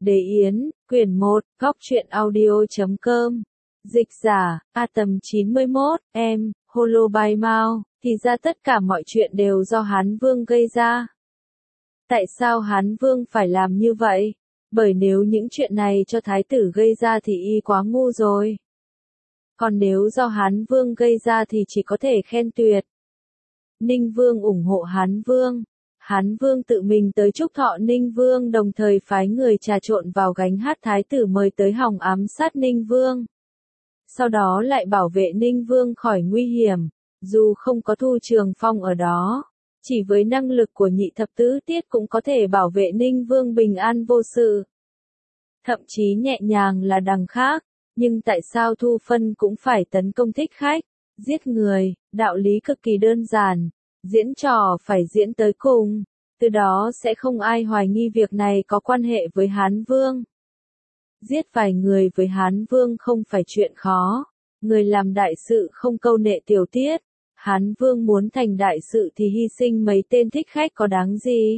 Đế Yến, quyển 1, góc truyện audio.com. Dịch giả, Atom 91, em, Holobai Mao, thì ra tất cả mọi chuyện đều do Hán Vương gây ra. Tại sao Hán Vương phải làm như vậy? Bởi nếu những chuyện này cho Thái tử gây ra thì y quá ngu rồi. Còn nếu do Hán Vương gây ra thì chỉ có thể khen tuyệt. Ninh Vương ủng hộ Hán Vương. Hán Vương tự mình tới chúc thọ Ninh Vương, đồng thời phái người trà trộn vào gánh hát Thái tử mời tới hòng ám sát Ninh Vương. Sau đó lại bảo vệ Ninh Vương khỏi nguy hiểm, dù không có Thu Trường Phong ở đó. Chỉ với năng lực của Nhị Thập Tứ Tiết cũng có thể bảo vệ Ninh Vương bình an vô sự. Thậm chí nhẹ nhàng là đằng khác, nhưng tại sao Thu Phân cũng phải tấn công thích khách, giết người, đạo lý cực kỳ đơn giản. Diễn trò phải diễn tới cùng, từ đó sẽ không ai hoài nghi việc này có quan hệ với Hán Vương. Giết vài người với Hán Vương không phải chuyện khó, người làm đại sự không câu nệ tiểu tiết. Hán Vương muốn thành đại sự thì hy sinh mấy tên thích khách có đáng gì.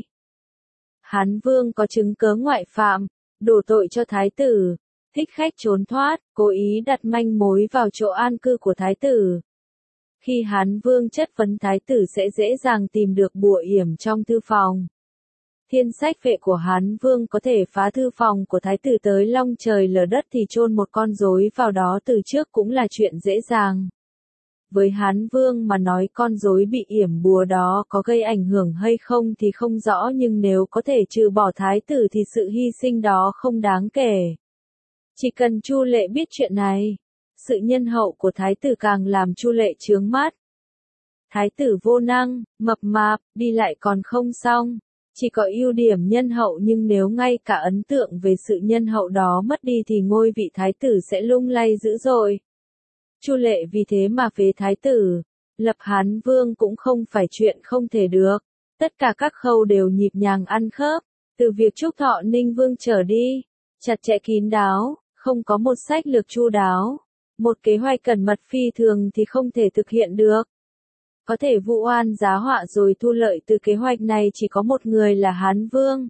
Hán Vương có chứng cớ ngoại phạm, đổ tội cho Thái tử, thích khách trốn thoát, cố ý đặt manh mối vào chỗ an cư của Thái tử. Khi Hán Vương chất vấn Thái tử sẽ dễ dàng tìm được bùa yểm trong thư phòng. Thiên sách vệ của Hán Vương có thể phá thư phòng của Thái tử tới long trời lở đất thì chôn một con rối vào đó từ trước cũng là chuyện dễ dàng. Với Hán Vương mà nói con rối bị yểm bùa đó có gây ảnh hưởng hay không thì không rõ, nhưng nếu có thể trừ bỏ Thái tử thì sự hy sinh đó không đáng kể. Chỉ cần Chu Lệ biết chuyện này, sự nhân hậu của Thái tử càng làm Chu Lệ chướng mắt. Thái tử vô năng, mập mạp, đi lại còn không xong, chỉ có ưu điểm nhân hậu, nhưng nếu ngay cả ấn tượng về sự nhân hậu đó mất đi thì ngôi vị Thái tử sẽ lung lay dữ dội. Chu Lệ vì thế mà phế Thái tử, lập Hán Vương cũng không phải chuyện không thể được. Tất cả các khâu đều nhịp nhàng ăn khớp, từ việc chúc thọ Ninh Vương trở đi, chặt chẽ kín đáo, không có một sách lược chu đáo. Một kế hoạch cẩn mật phi thường thì không thể thực hiện được. Có thể vu oan giá họa rồi thu lợi từ kế hoạch này chỉ có một người là Hán Vương.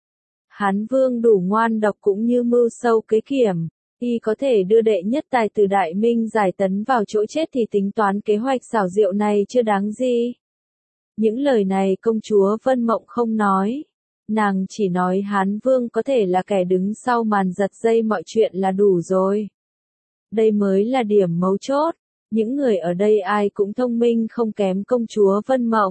Hán Vương đủ ngoan độc cũng như mưu sâu kế kiểm, y có thể đưa đệ nhất tài từ Đại Minh giải tấn vào chỗ chết thì tính toán kế hoạch xảo diệu này chưa đáng gì. Những lời này công chúa Vân Mộng không nói. Nàng chỉ nói Hán Vương có thể là kẻ đứng sau màn giật dây mọi chuyện là đủ rồi. Đây mới là điểm mấu chốt, những người ở đây ai cũng thông minh không kém công chúa Vân Mộng.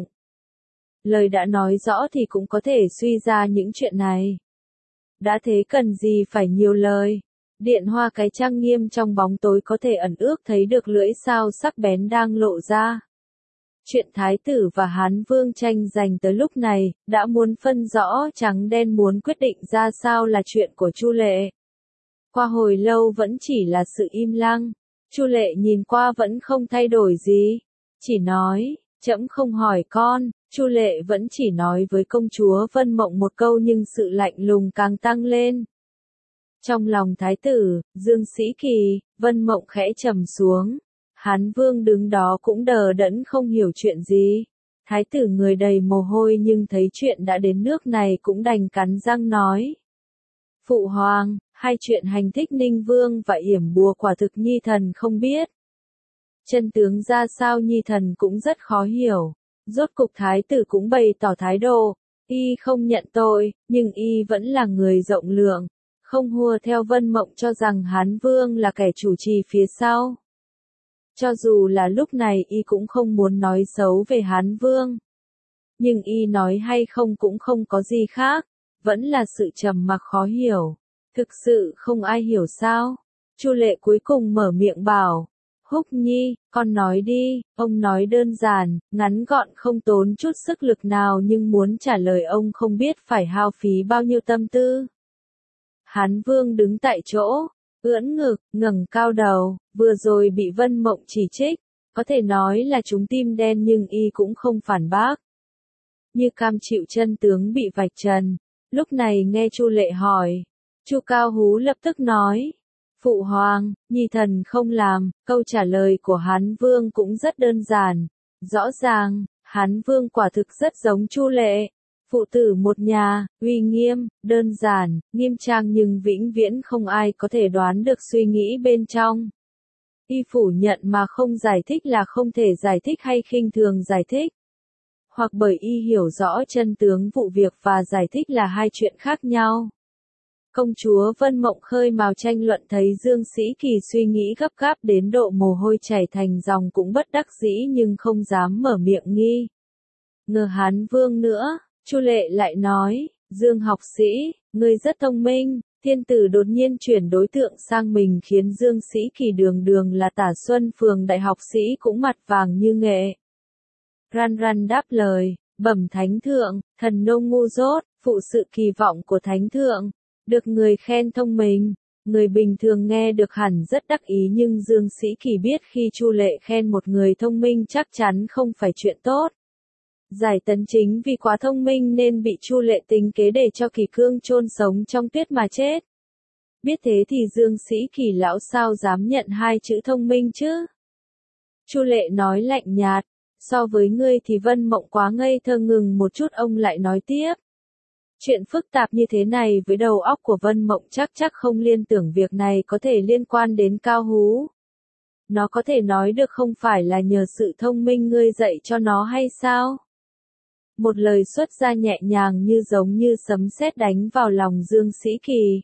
Lời đã nói rõ thì cũng có thể suy ra những chuyện này. Đã thế cần gì phải nhiều lời, điện hoa cái trang nghiêm trong bóng tối có thể ẩn ước thấy được lưỡi sao sắc bén đang lộ ra. Chuyện Thái tử và Hán Vương tranh giành tới lúc này, đã muốn phân rõ trắng đen, muốn quyết định ra sao là chuyện của Chu Lệ. Qua hồi lâu vẫn chỉ là sự im lặng, Chu Lệ nhìn qua vẫn không thay đổi gì, chỉ nói, trẫm không hỏi con. Chu Lệ vẫn chỉ nói với công chúa Vân Mộng một câu nhưng sự lạnh lùng càng tăng lên. Trong lòng Thái tử, Dương Sĩ Kỳ, Vân Mộng khẽ trầm xuống. Hán Vương đứng đó cũng đờ đẫn không hiểu chuyện gì. Thái tử người đầy mồ hôi nhưng thấy chuyện đã đến nước này cũng đành cắn răng nói. Phụ hoàng, hai chuyện hành thích Ninh Vương và yểm bùa quả thực nhi thần không biết. Chân tướng ra sao nhi thần cũng rất khó hiểu. Rốt cục Thái tử cũng bày tỏ thái độ, y không nhận tội, nhưng y vẫn là người rộng lượng, không hùa theo Vân Mộng cho rằng Hán Vương là kẻ chủ trì phía sau. Cho dù là lúc này y cũng không muốn nói xấu về Hán Vương. Nhưng y nói hay không cũng không có gì khác, vẫn là sự trầm mặc khó hiểu. Thực sự không ai hiểu sao? Chu Lệ cuối cùng mở miệng bảo, Húc Nhi, con nói đi. Ông nói đơn giản, ngắn gọn không tốn chút sức lực nào nhưng muốn trả lời ông không biết phải hao phí bao nhiêu tâm tư. Hán Vương đứng tại chỗ, ưỡn ngực, ngẩng cao đầu, vừa rồi bị Vân Mộng chỉ trích, có thể nói là trúng tim đen nhưng y cũng không phản bác. Như cam chịu chân tướng bị vạch trần, lúc này nghe Chu Lệ hỏi, Chu Cao Hú lập tức nói, Phụ hoàng, nhi thần không làm. Câu trả lời của Hán Vương cũng rất đơn giản, rõ ràng, Hán Vương quả thực rất giống Chu Lệ. Phụ tử một nhà, uy nghiêm, đơn giản, nghiêm trang nhưng vĩnh viễn không ai có thể đoán được suy nghĩ bên trong. Y phủ nhận mà không giải thích là không thể giải thích hay khinh thường giải thích. Hoặc bởi y hiểu rõ chân tướng vụ việc và giải thích là hai chuyện khác nhau. Công chúa Vân Mộng khơi mào tranh luận thấy Dương Sĩ Kỳ suy nghĩ gấp gáp đến độ mồ hôi chảy thành dòng cũng bất đắc dĩ nhưng không dám mở miệng nghi ngờ Hán Vương nữa. Chu Lệ lại nói, Dương học sĩ, ngươi rất thông minh. Thiên tử đột nhiên chuyển đối tượng sang mình khiến Dương Sĩ Kỳ đường đường là Tả Xuân Phường đại học sĩ cũng mặt vàng như nghệ. Ran Ran đáp lời, bẩm thánh thượng, thần nông ngu dốt, phụ sự kỳ vọng của thánh thượng. Được người khen thông minh, người bình thường nghe được hẳn rất đắc ý nhưng Dương Sĩ Kỳ biết khi Chu Lệ khen một người thông minh chắc chắn không phải chuyện tốt. Giải Tấn chính vì quá thông minh nên bị Chu Lệ tính kế để cho Kỳ Cương chôn sống trong tuyết mà chết. Biết thế thì Dương Sĩ Kỳ lão sao dám nhận hai chữ thông minh chứ? Chu Lệ nói lạnh nhạt, so với ngươi thì Vân Mộng quá ngây thơ. Ngừng một chút ông lại nói tiếp. Chuyện phức tạp như thế này với đầu óc của Vân Mộng chắc không liên tưởng việc này có thể liên quan đến Cao Hú. Nó có thể nói được không phải là nhờ sự thông minh ngươi dạy cho nó hay sao? Một lời xuất ra nhẹ nhàng như giống như sấm sét đánh vào lòng Dương Sĩ Kỳ.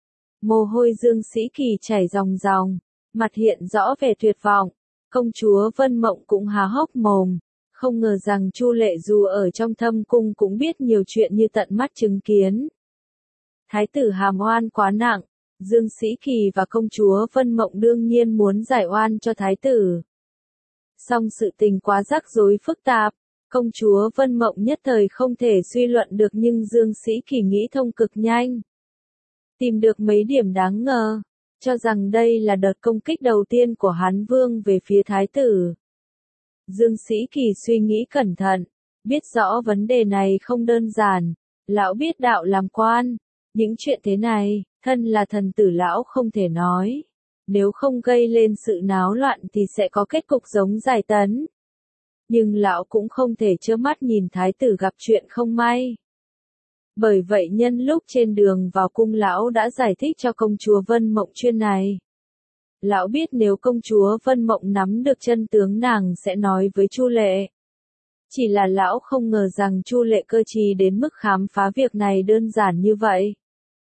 Mồ hôi Dương Sĩ Kỳ chảy ròng ròng, mặt hiện rõ vẻ tuyệt vọng. Công chúa Vân Mộng cũng há hốc mồm, không ngờ rằng Chu Lệ dù ở trong thâm cung cũng biết nhiều chuyện như tận mắt chứng kiến. Thái tử hàm oan quá nặng, Dương Sĩ Kỳ và công chúa Vân Mộng đương nhiên muốn giải oan cho thái tử. Song sự tình quá rắc rối phức tạp, công chúa Vân Mộng nhất thời không thể suy luận được nhưng Dương Sĩ Kỳ nghĩ thông cực nhanh. Tìm được mấy điểm đáng ngờ, cho rằng đây là đợt công kích đầu tiên của Hán Vương về phía thái tử. Dương Sĩ Kỳ suy nghĩ cẩn thận, biết rõ vấn đề này không đơn giản, lão biết đạo làm quan, những chuyện thế này, thân là thần tử lão không thể nói, nếu không gây lên sự náo loạn thì sẽ có kết cục giống Giải Tấn. Nhưng lão cũng không thể trơ mắt nhìn thái tử gặp chuyện không may. Bởi vậy nhân lúc trên đường vào cung lão đã giải thích cho công chúa Vân Mộng chuyện này. Lão biết nếu công chúa Vân Mộng nắm được chân tướng nàng sẽ nói với Chu Lệ. Chỉ là lão không ngờ rằng Chu Lệ cơ trí đến mức khám phá việc này đơn giản như vậy.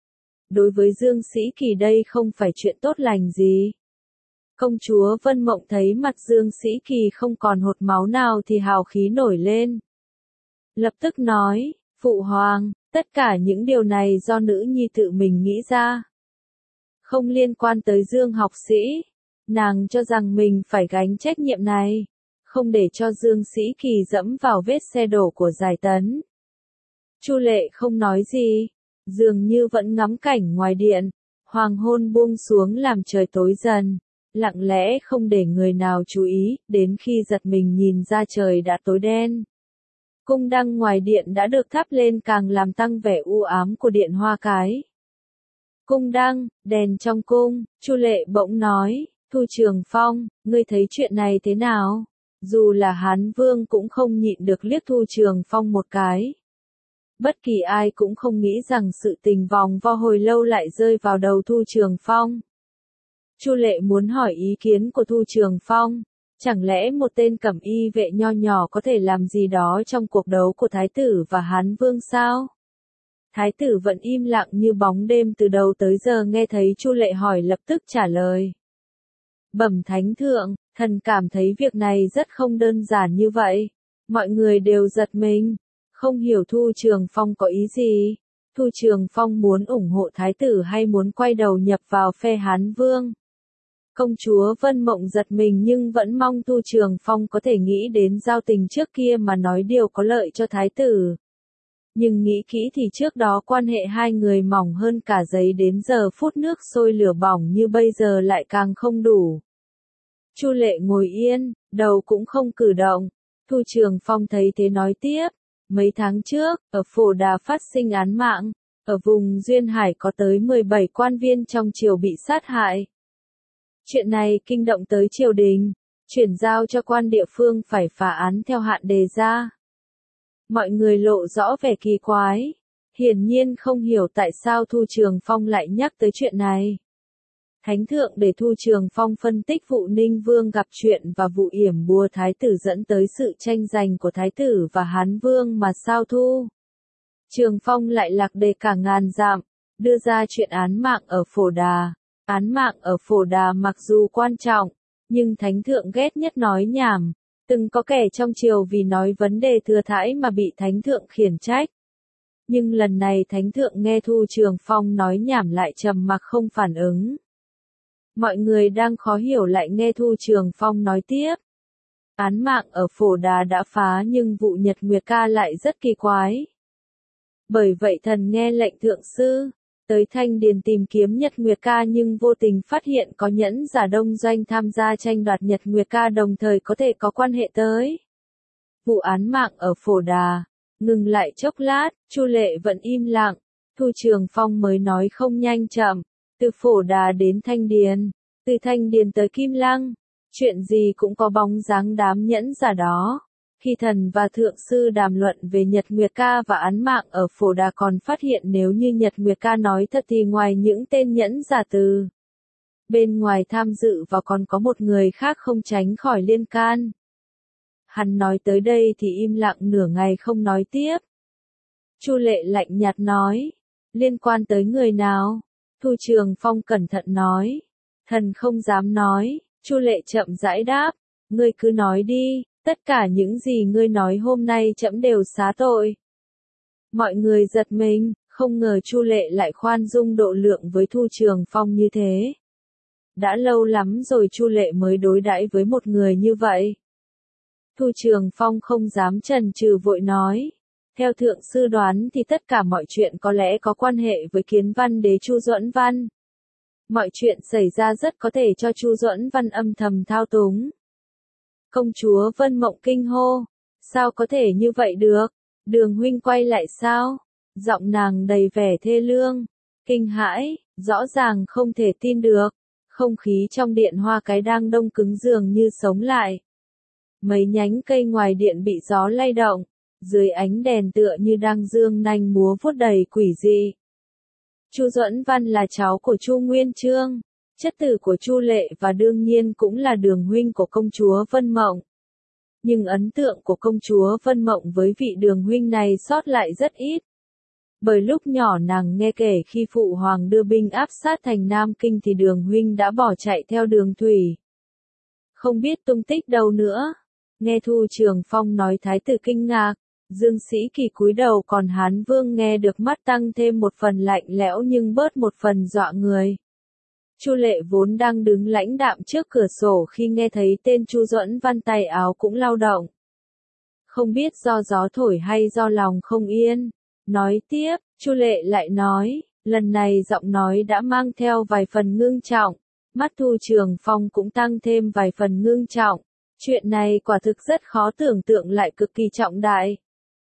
Đối với Dương Sĩ Kỳ đây không phải chuyện tốt lành gì. Công chúa Vân Mộng thấy mặt Dương Sĩ Kỳ không còn hột máu nào thì hào khí nổi lên. Lập tức nói, Phụ Hoàng, tất cả những điều này do nữ nhi tự mình nghĩ ra. Không liên quan tới Dương học sĩ. Nàng cho rằng mình phải gánh trách nhiệm này. Không để cho Dương Sĩ Kỳ dẫm vào vết xe đổ của Giải Tấn. Chu Lệ không nói gì. Dường như vẫn ngắm cảnh ngoài điện. Hoàng hôn buông xuống làm trời tối dần. Lặng lẽ không để người nào chú ý. Đến khi giật mình nhìn ra trời đã tối đen. Cung đăng ngoài điện đã được thắp lên càng làm tăng vẻ u ám của điện Hoa Cái. Cung đăng, đèn trong cung, Chu Lệ bỗng nói, Thu Trường Phong, ngươi thấy chuyện này thế nào? Dù là Hán Vương cũng không nhịn được liếc Thu Trường Phong một cái. Bất kỳ ai cũng không nghĩ rằng sự tình vòng vo hồi lâu lại rơi vào đầu Thu Trường Phong. Chu Lệ muốn hỏi ý kiến của Thu Trường Phong. Chẳng lẽ một tên cẩm y vệ nho nhỏ có thể làm gì đó trong cuộc đấu của Thái tử và Hán Vương sao? Thái tử vẫn im lặng như bóng đêm từ đầu tới giờ nghe thấy Chu Lệ hỏi lập tức trả lời. Bẩm thánh thượng, thần cảm thấy việc này rất không đơn giản như vậy. Mọi người đều giật mình, không hiểu Thu Trường Phong có ý gì. Thu Trường Phong muốn ủng hộ Thái tử hay muốn quay đầu nhập vào phe Hán Vương? Công chúa Vân Mộng giật mình nhưng vẫn mong Thu Trường Phong có thể nghĩ đến giao tình trước kia mà nói điều có lợi cho thái tử. Nhưng nghĩ kỹ thì trước đó quan hệ hai người mỏng hơn cả giấy đến giờ phút nước sôi lửa bỏng như bây giờ lại càng không đủ. Chu Lệ ngồi yên, đầu cũng không cử động. Thu Trường Phong thấy thế nói tiếp. Mấy tháng trước, ở Phổ Đà phát sinh án mạng. Ở vùng Duyên Hải có tới 17 quan viên trong triều bị sát hại. Chuyện này kinh động tới triều đình, chuyển giao cho quan địa phương phải phá án theo hạn đề ra. Mọi người lộ rõ vẻ kỳ quái. Hiển nhiên không hiểu tại sao Thu Trường Phong lại nhắc tới chuyện này. Thánh thượng để Thu Trường Phong phân tích vụ Ninh Vương gặp chuyện và vụ yểm bùa Thái tử dẫn tới sự tranh giành của Thái tử và Hán Vương mà sao Thu Trường Phong lại lạc đề cả ngàn dặm, đưa ra chuyện án mạng ở Phổ Đà. Án mạng ở Phổ Đà mặc dù quan trọng, nhưng Thánh thượng ghét nhất nói nhảm. Từng có kẻ trong triều vì nói vấn đề thừa thãi mà bị Thánh thượng khiển trách. Nhưng lần này Thánh thượng nghe Thu Trường Phong nói nhảm lại trầm mặc không phản ứng. Mọi người đang khó hiểu lại nghe Thu Trường Phong nói tiếp. Án mạng ở Phổ Đà đã phá nhưng vụ Nhật Nguyệt Ca lại rất kỳ quái. Bởi vậy thần nghe lệnh thượng sư, tới Thanh Điền tìm kiếm Nhật Nguyệt Ca nhưng vô tình phát hiện có nhẫn giả đông doanh tham gia tranh đoạt Nhật Nguyệt Ca đồng thời có thể có quan hệ tới vụ án mạng ở Phổ Đà. Ngừng lại chốc lát, Chu Lệ vẫn im lặng, Thu Trường Phong mới nói không nhanh chậm, từ Phổ Đà đến Thanh Điền, từ Thanh Điền tới Kim Lăng, chuyện gì cũng có bóng dáng đám nhẫn giả đó. Khi thần và thượng sư đàm luận về Nhật Nguyệt Ca và án mạng ở Phổ Đà còn phát hiện nếu như Nhật Nguyệt Ca nói thật thì ngoài những tên nhẫn giả từ bên ngoài tham dự và còn có một người khác không tránh khỏi liên can. Hắn nói tới đây thì im lặng nửa ngày không nói tiếp. Chu Lệ lạnh nhạt nói, liên quan tới người nào? Thu Trường Phong cẩn thận nói, thần không dám nói. Chu Lệ chậm rãi đáp, ngươi cứ nói đi, tất cả những gì ngươi nói hôm nay trẫm đều xá tội. Mọi người giật mình, không ngờ Chu Lệ lại khoan dung độ lượng với Thu Trường Phong như thế. Đã lâu lắm rồi Chu Lệ mới đối đãi với một người như vậy. Thu Trường Phong không dám chần chừ vội nói. Theo thượng sư đoán thì tất cả mọi chuyện có lẽ có quan hệ với Kiến Văn đế Chu Duẫn Văn. Mọi chuyện xảy ra rất có thể cho Chu Duẫn Văn âm thầm thao túng. Công chúa Vân Mộng kinh hô. Sao có thể như vậy được? Đường huynh quay lại sao? Giọng nàng đầy vẻ thê lương. Kinh hãi, rõ ràng không thể tin được. Không khí trong điện Hoa Cái đang đông cứng dường như sống lại. Mấy nhánh cây ngoài điện bị gió lay động, dưới ánh đèn tựa như đang dương nanh múa vuốt đầy quỷ dị. Chu Duẫn Văn là cháu của Chu Nguyên Chương, chất tử của Chu Lệ và đương nhiên cũng là đường huynh của công chúa Vân Mộng. Nhưng ấn tượng của công chúa Vân Mộng với vị đường huynh này sót lại rất ít. Bởi lúc nhỏ nàng nghe kể khi phụ hoàng đưa binh áp sát thành Nam Kinh thì đường huynh đã bỏ chạy theo đường thủy. Không biết tung tích đâu nữa. Nghe Thu Trường Phong nói thái tử kinh ngạc, Dương Sĩ Kỳ cúi đầu còn Hán Vương nghe được mắt tăng thêm một phần lạnh lẽo nhưng bớt một phần dọa người. Chu Lệ vốn đang đứng lãnh đạm trước cửa sổ khi nghe thấy tên Chu Duẫn Văn tay áo cũng lao động. Không biết do gió thổi hay do lòng không yên. Nói tiếp, Chu Lệ lại nói, lần này giọng nói đã mang theo vài phần ngưng trọng, mắt Thu Trường Phong cũng tăng thêm vài phần ngưng trọng. Chuyện này quả thực rất khó tưởng tượng lại cực kỳ trọng đại.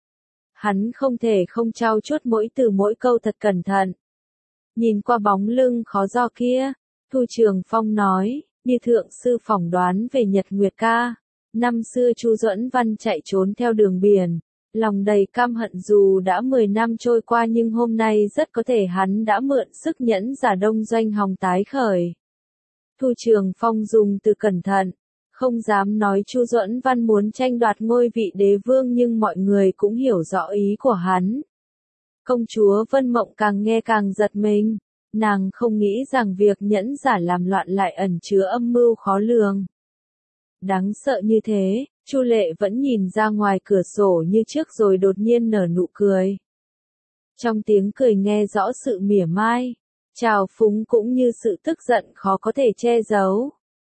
Hắn không thể không trau chuốt mỗi từ mỗi câu thật cẩn thận. Nhìn qua bóng lưng khó do kia, Thu Trường Phong nói, như thượng sư phỏng đoán về Nhật Nguyệt Ca. Năm xưa Chu Duẫn Văn chạy trốn theo đường biển, lòng đầy căm hận dù đã 10 năm trôi qua nhưng hôm nay rất có thể hắn đã mượn sức nhẫn giả đông doanh hòng tái khởi. Thu Trường Phong dùng từ cẩn thận. Không dám nói Chu Duẫn Văn muốn tranh đoạt ngôi vị đế vương nhưng mọi người cũng hiểu rõ ý của hắn. Công chúa Vân Mộng càng nghe càng giật mình, nàng không nghĩ rằng việc nhẫn giả làm loạn lại ẩn chứa âm mưu khó lường. Đáng sợ như thế, Chu Lệ vẫn nhìn ra ngoài cửa sổ như trước rồi đột nhiên nở nụ cười. Trong tiếng cười nghe rõ sự mỉa mai, trào phúng cũng như sự tức giận khó có thể che giấu.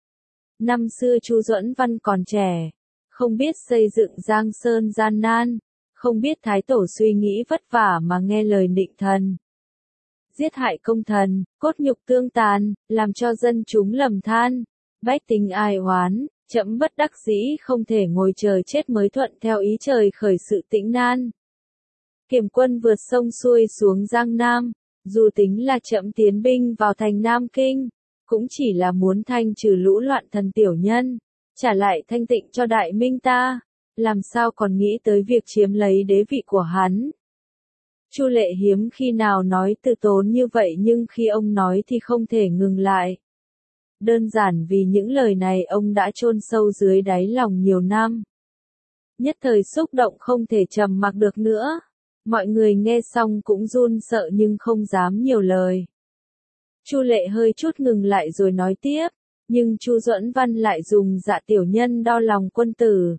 Năm xưa Chu Duẫn Văn còn trẻ, không biết xây dựng Giang Sơn gian nan, không biết thái tổ suy nghĩ vất vả mà nghe lời nịnh thần. Giết hại công thần, cốt nhục tương tàn, làm cho dân chúng lầm than, bách tính ai oán, trẫm bất đắc dĩ không thể ngồi chờ chết mới thuận theo ý trời khởi sự tĩnh nan. Kiểm quân vượt sông xuôi xuống Giang Nam, dù tính là trẫm tiến binh vào thành Nam Kinh, cũng chỉ là muốn thanh trừ lũ loạn thần tiểu nhân, trả lại thanh tịnh cho đại minh ta. làm sao còn nghĩ tới việc chiếm lấy đế vị của hắn. Chu Lệ hiếm khi nào nói từ tốn như vậy nhưng khi ông nói thì không thể ngừng lại. Đơn giản vì những lời này ông đã chôn sâu dưới đáy lòng nhiều năm. Nhất thời xúc động không thể trầm mặc được nữa. Mọi người nghe xong cũng run sợ nhưng không dám nhiều lời. Chu Lệ hơi chút ngừng lại rồi nói tiếp, nhưng Chu Duẫn Văn lại dùng dạ tiểu nhân đo lòng quân tử.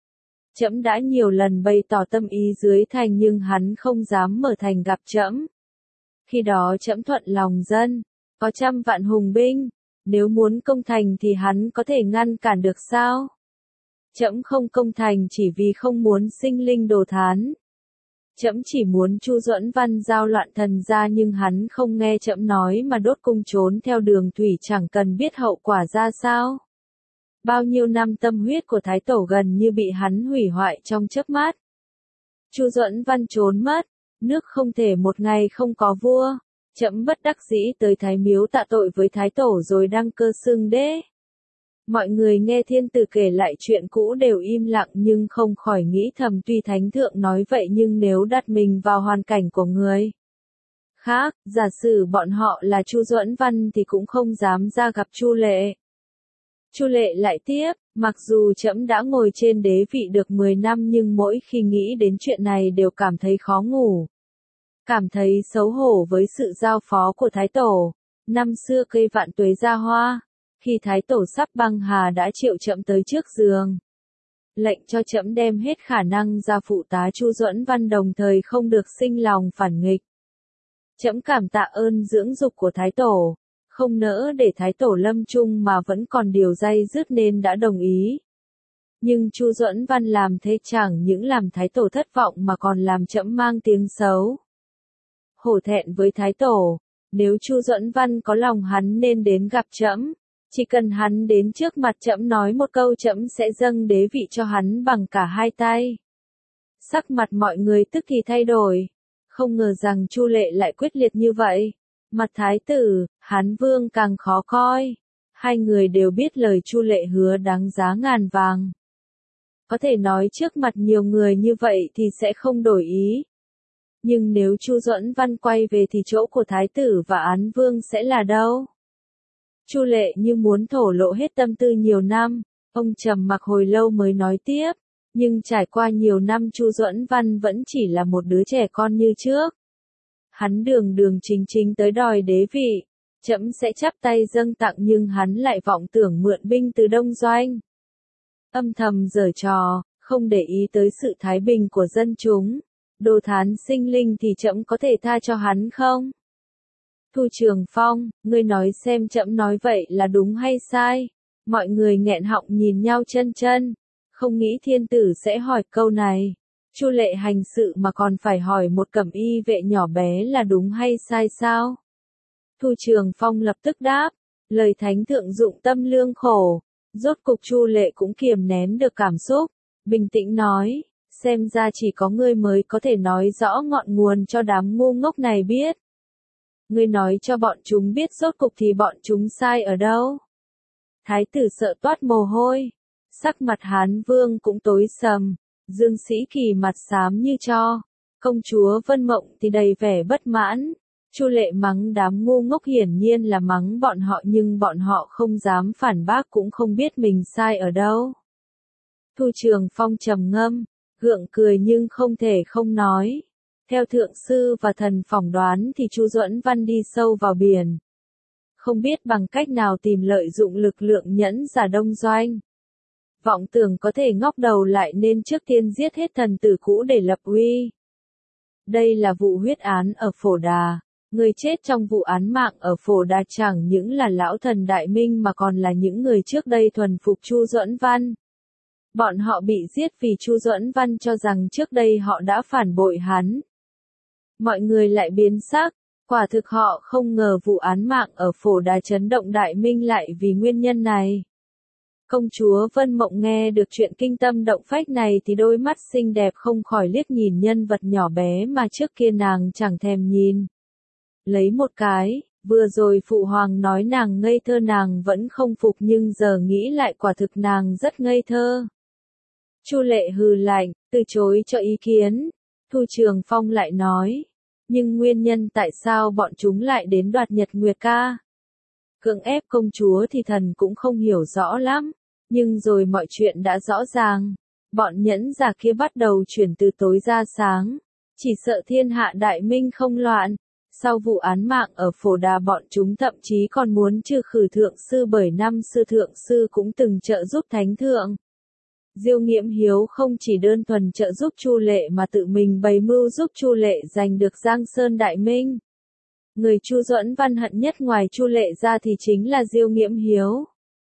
Trẫm đã nhiều lần bày tỏ tâm ý dưới thành nhưng hắn không dám mở thành gặp trẫm. Khi đó trẫm thuận lòng dân, có 100 vạn hùng binh, nếu muốn công thành thì hắn có thể ngăn cản được sao? Trẫm không công thành chỉ vì không muốn sinh linh đồ thán. Trẫm chỉ muốn Chu Duẫn Văn giao loạn thần ra nhưng hắn không nghe trẫm nói mà đốt cung trốn theo đường thủy chẳng cần biết hậu quả ra sao. Bao nhiêu năm tâm huyết của Thái Tổ gần như bị hắn hủy hoại trong chớp mắt. Chu Duẫn Văn trốn mất, nước không thể một ngày không có vua. Trẫm bất đắc dĩ tới Thái Miếu tạ tội với Thái Tổ rồi đăng cơ xưng đế. Mọi người nghe thiên tử kể lại chuyện cũ đều im lặng nhưng không khỏi nghĩ thầm tuy thánh thượng nói vậy nhưng nếu đặt mình vào hoàn cảnh của người khác, giả sử bọn họ là Chu Duẫn Văn thì cũng không dám ra gặp Chu Lệ. Chu Lệ lại tiếp, mặc dù trẫm đã ngồi trên đế vị được 10 năm nhưng mỗi khi nghĩ đến chuyện này đều cảm thấy khó ngủ. Cảm thấy xấu hổ với sự giao phó của Thái Tổ. Năm xưa cây vạn tuế ra hoa, khi Thái Tổ sắp băng hà đã triệu trẫm tới trước giường. Lệnh cho trẫm đem hết khả năng ra phụ tá Chu Duẫn Văn đồng thời không được sinh lòng phản nghịch. Trẫm cảm tạ ơn dưỡng dục của Thái Tổ, không nỡ để Thái Tổ lâm chung mà vẫn còn điều day dứt nên đã đồng ý. Nhưng Chu Duẫn Văn làm thế chẳng những làm Thái Tổ thất vọng mà còn làm trẫm mang tiếng xấu. Hổ thẹn với Thái Tổ, nếu Chu Duẫn Văn có lòng hắn nên đến gặp trẫm, chỉ cần hắn đến trước mặt trẫm nói một câu trẫm sẽ dâng đế vị cho hắn bằng cả hai tay. Sắc mặt mọi người tức thì thay đổi, không ngờ rằng Chu Lệ lại quyết liệt như vậy. Mặt Thái tử, Hán Vương càng khó coi. Hai người đều biết lời Chu Lệ hứa đáng giá ngàn vàng. Có thể nói trước mặt nhiều người như vậy thì sẽ không đổi ý. Nhưng nếu Chu Duẫn Văn quay về thì chỗ của Thái tử và Án Vương sẽ là đâu? Chu Lệ như muốn thổ lộ hết tâm tư nhiều năm, ông trầm mặc hồi lâu mới nói tiếp, nhưng trải qua nhiều năm Chu Duẫn Văn vẫn chỉ là một đứa trẻ con như trước. Hắn đường đường chính chính tới đòi đế vị, trẫm sẽ chắp tay dâng tặng nhưng hắn lại vọng tưởng mượn binh từ Đông Doanh. Âm thầm giở trò, không để ý tới sự thái bình của dân chúng. Đồ thán sinh linh thì trẫm có thể tha cho hắn không? Thu Trường Phong, ngươi nói xem trẫm nói vậy là đúng hay sai? Mọi người nghẹn họng nhìn nhau chân chân, không nghĩ thiên tử sẽ hỏi câu này. Chu Lệ hành sự mà còn phải hỏi một cẩm y vệ nhỏ bé là đúng hay sai sao? Thu Trường Phong lập tức đáp, lời thánh thượng dụng tâm lương khổ. Rốt cục Chu Lệ cũng kiềm nén được cảm xúc, bình tĩnh nói, xem ra chỉ có ngươi mới có thể nói rõ ngọn nguồn cho đám ngu ngốc này biết. Ngươi nói cho bọn chúng biết rốt cục thì bọn chúng sai ở đâu. Thái tử sợ toát mồ hôi, sắc mặt Hán Vương cũng tối sầm, Dương Sĩ Kỳ mặt xám như tro, công chúa Vân Mộng thì đầy vẻ bất mãn. Chu Lệ mắng đám ngu ngốc hiển nhiên là mắng bọn họ nhưng bọn họ không dám phản bác cũng không biết mình sai ở đâu. Thu Trường Phong trầm ngâm, gượng cười nhưng không thể không nói. Theo thượng sư và thần phỏng đoán thì Chu Duẫn Văn đi sâu vào biển. Không biết bằng cách nào tìm lợi dụng lực lượng nhẫn giả Đông Doanh. Vọng tưởng có thể ngóc đầu lại nên trước tiên giết hết thần tử cũ để lập uy. Đây là vụ huyết án ở Phổ Đà. Người chết trong vụ án mạng ở Phổ Đà chẳng những là lão thần Đại Minh mà còn là những người trước đây thuần phục Chu Duẫn Văn. Bọn họ bị giết vì Chu Duẫn Văn cho rằng trước đây họ đã phản bội hắn. Mọi người lại biến sắc, quả thực họ không ngờ vụ án mạng ở Phổ Đà chấn động Đại Minh lại vì nguyên nhân này. Công chúa Vân Mộng nghe được chuyện kinh tâm động phách này thì đôi mắt xinh đẹp không khỏi liếc nhìn nhân vật nhỏ bé mà trước kia nàng chẳng thèm nhìn. Lấy một cái, vừa rồi phụ hoàng nói nàng ngây thơ nàng vẫn không phục nhưng giờ nghĩ lại quả thực nàng rất ngây thơ. Chu Lệ hừ lạnh, từ chối cho ý kiến. Thu Trường Phong lại nói, nhưng nguyên nhân tại sao bọn chúng lại đến đoạt Nhật Nguyệt Ca? Cưỡng ép công chúa thì thần cũng không hiểu rõ lắm, nhưng rồi mọi chuyện đã rõ ràng. Bọn nhẫn giả kia bắt đầu chuyển từ tối ra sáng, chỉ sợ thiên hạ đại minh không loạn. Sau vụ án mạng ở Phổ Đà bọn chúng thậm chí còn muốn trừ khử thượng sư, bởi năm xưa thượng sư cũng từng trợ giúp thánh thượng. Diêu Nghiễm Hiếu không chỉ đơn thuần trợ giúp Chu Lệ mà tự mình bày mưu giúp Chu Lệ giành được Giang Sơn Đại Minh. Người Chu Duẫn Văn hận nhất ngoài Chu Lệ ra thì chính là Diêu Nghiễm Hiếu.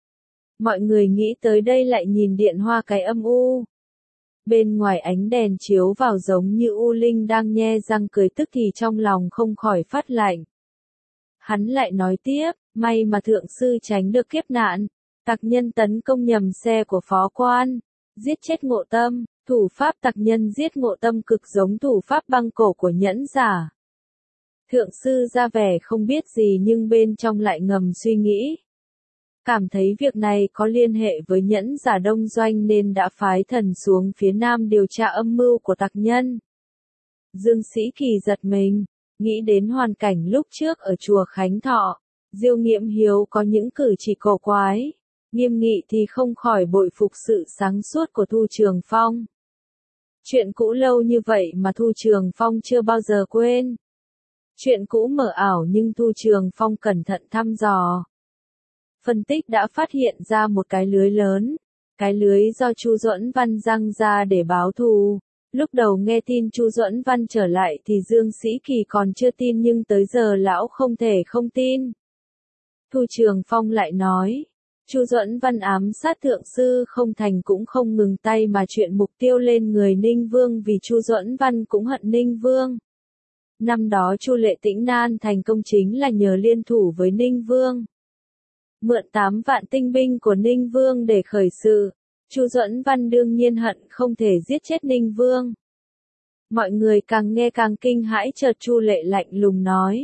Mọi người nghĩ tới đây lại nhìn Điện Hoa cái âm u. Bên ngoài ánh đèn chiếu vào giống như U Linh đang nhe răng cười, tức thì trong lòng không khỏi phát lạnh. Hắn lại nói tiếp, may mà thượng sư tránh được kiếp nạn. Tặc nhân tấn công nhầm xe của phó quan, giết chết Ngộ Tâm. Thủ pháp tặc nhân giết Ngộ Tâm cực giống thủ pháp băng cổ của nhẫn giả. Thượng sư ra vẻ không biết gì nhưng bên trong lại ngầm suy nghĩ. Cảm thấy việc này có liên hệ với nhẫn giả Đông Doanh nên đã phái thần xuống phía nam điều tra âm mưu của tặc nhân. Dương Sĩ Kỳ giật mình, nghĩ đến hoàn cảnh lúc trước ở chùa Khánh Thọ. Diêu Nghiễm Hiếu có những cử chỉ cổ quái, nghiêm nghị thì không khỏi bội phục sự sáng suốt của Thu Trường Phong. Chuyện cũ lâu như vậy mà Thu Trường Phong chưa bao giờ quên. Chuyện cũ mờ ảo nhưng Thu Trường Phong cẩn thận thăm dò. Phân tích đã phát hiện ra một cái lưới lớn. Cái lưới do Chu Duẫn Văn giăng ra để báo thù. Lúc đầu nghe tin Chu Duẫn Văn trở lại thì Dương Sĩ Kỳ còn chưa tin, nhưng tới giờ lão không thể không tin. Thu Trường Phong lại nói, Chu Duẫn Văn ám sát thượng sư không thành cũng không ngừng tay mà chuyện mục tiêu lên người Ninh Vương, vì Chu Duẫn Văn cũng hận Ninh Vương. Năm đó Chu Lệ Tĩnh Nan thành công chính là nhờ liên thủ với Ninh Vương. Mượn 8 vạn tinh binh của Ninh Vương để khởi sự. Chu Duẫn Văn đương nhiên hận không thể giết chết Ninh Vương. Mọi người càng nghe càng kinh hãi, chợt Chu Lệ lạnh lùng nói.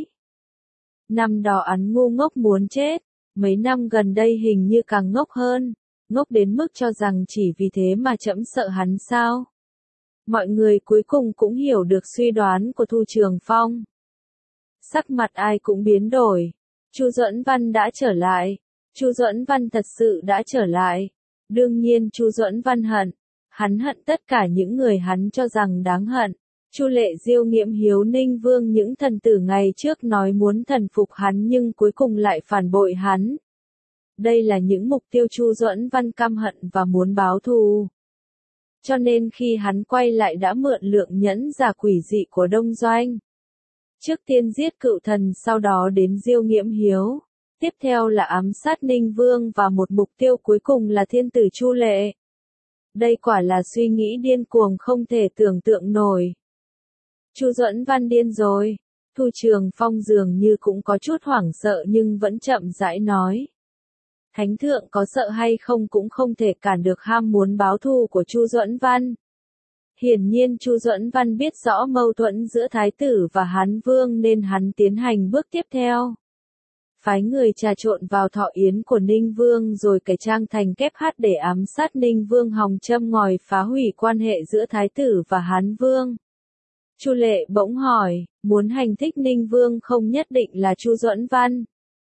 Năm đó hắn ngu ngốc muốn chết, mấy năm gần đây hình như càng ngốc hơn, ngốc đến mức cho rằng chỉ vì thế mà trẫm sợ hắn sao? Mọi người cuối cùng cũng hiểu được suy đoán của Thu Trường Phong. Sắc mặt ai cũng biến đổi. Chu Duẫn Văn đã trở lại. Chu Duẫn Văn thật sự đã trở lại. Đương nhiên Chu Duẫn Văn hận. Hắn hận tất cả những người hắn cho rằng đáng hận. Chu Lệ, Diêu Nghiễm Hiếu, Ninh Vương, những thần tử ngày trước nói muốn thần phục hắn nhưng cuối cùng lại phản bội hắn. Đây là những mục tiêu Chu Duẫn Văn căm hận và muốn báo thù. Cho nên khi hắn quay lại đã mượn lượng nhẫn giả quỷ dị của Đông Doanh. Trước tiên giết cựu thần, sau đó đến Diêu Nghiễm Hiếu. Tiếp theo là ám sát Ninh Vương và một mục tiêu cuối cùng là thiên tử Chu Lệ. Đây quả là suy nghĩ điên cuồng không thể tưởng tượng nổi. Chu Duẫn Văn điên rồi. Thu Trường Phong dường như cũng có chút hoảng sợ nhưng vẫn chậm rãi nói. Thánh thượng có sợ hay không cũng không thể cản được ham muốn báo thù của Chu Duẫn Văn. Hiển nhiên Chu Duẫn Văn biết rõ mâu thuẫn giữa Thái tử và Hán Vương nên hắn tiến hành bước tiếp theo. Phái người trà trộn vào thọ yến của Ninh Vương rồi cải trang thành kép hát để ám sát Ninh Vương, hòng châm ngòi phá hủy quan hệ giữa Thái tử và Hán Vương. Chu Lệ bỗng hỏi, muốn hành thích Ninh Vương không nhất định là Chu Duẫn Văn.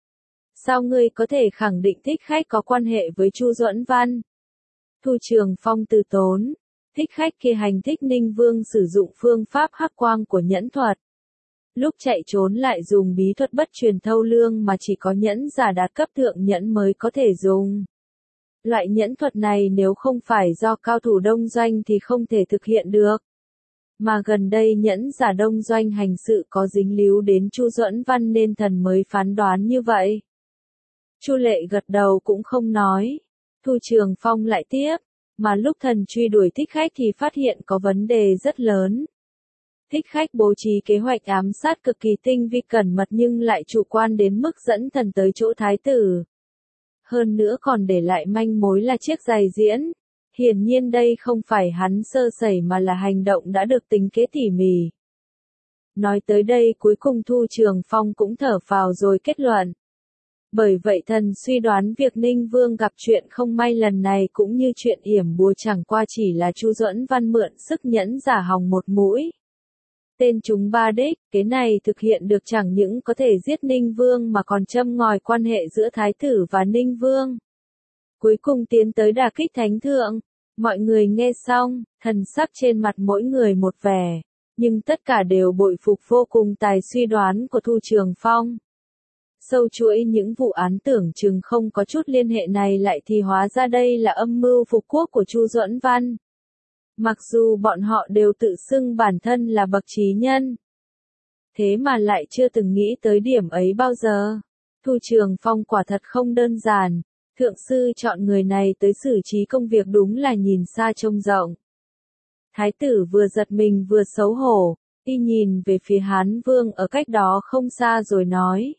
Sao ngươi có thể khẳng định thích khách có quan hệ với Chu Duẫn Văn? Thu Trường Phong từ tốn, thích khách kia hành thích Ninh Vương sử dụng phương pháp hắc quang của nhẫn thuật. Lúc chạy trốn lại dùng bí thuật bất truyền thâu lương mà chỉ có nhẫn giả đạt cấp thượng nhẫn mới có thể dùng. Loại nhẫn thuật này nếu không phải do cao thủ Đông Doanh thì không thể thực hiện được. Mà gần đây nhẫn giả Đông Doanh hành sự có dính líu đến Chu Duẫn Văn nên thần mới phán đoán như vậy. Chu Lệ gật đầu cũng không nói. Thu Trường Phong lại tiếp, mà lúc thần truy đuổi thích khách thì phát hiện có vấn đề rất lớn. Thích khách bố trí kế hoạch ám sát cực kỳ tinh vi cẩn mật nhưng lại chủ quan đến mức dẫn thần tới chỗ thái tử. Hơn nữa còn để lại manh mối là chiếc giày diễn. Hiển nhiên đây không phải hắn sơ sẩy mà là hành động đã được tính kế tỉ mỉ. Nói tới đây cuối cùng Thu Trường Phong cũng thở phào rồi kết luận. Bởi vậy thần suy đoán việc Ninh Vương gặp chuyện không may lần này cũng như chuyện yểm bùa chẳng qua chỉ là Chu Duẫn Văn mượn sức nhẫn giả hòng một mũi. Tên chúng ba đích, cái này thực hiện được chẳng những có thể giết Ninh Vương mà còn châm ngòi quan hệ giữa Thái tử và Ninh Vương. Cuối cùng tiến tới đả kích Thánh Thượng. Mọi người nghe xong, thần sắc trên mặt mỗi người một vẻ, nhưng tất cả đều bội phục vô cùng tài suy đoán của Thu Trường Phong. Sâu chuỗi những vụ án tưởng chừng không có chút liên hệ này lại thì hóa ra đây là âm mưu phục quốc của Chu Duẫn Văn. Mặc dù bọn họ đều tự xưng bản thân là bậc trí nhân, thế mà lại chưa từng nghĩ tới điểm ấy bao giờ. Thu Trường Phong quả thật không đơn giản, thượng sư chọn người này tới xử trí công việc đúng là nhìn xa trông rộng. Thái tử vừa giật mình vừa xấu hổ, y nhìn về phía Hán Vương ở cách đó không xa rồi nói.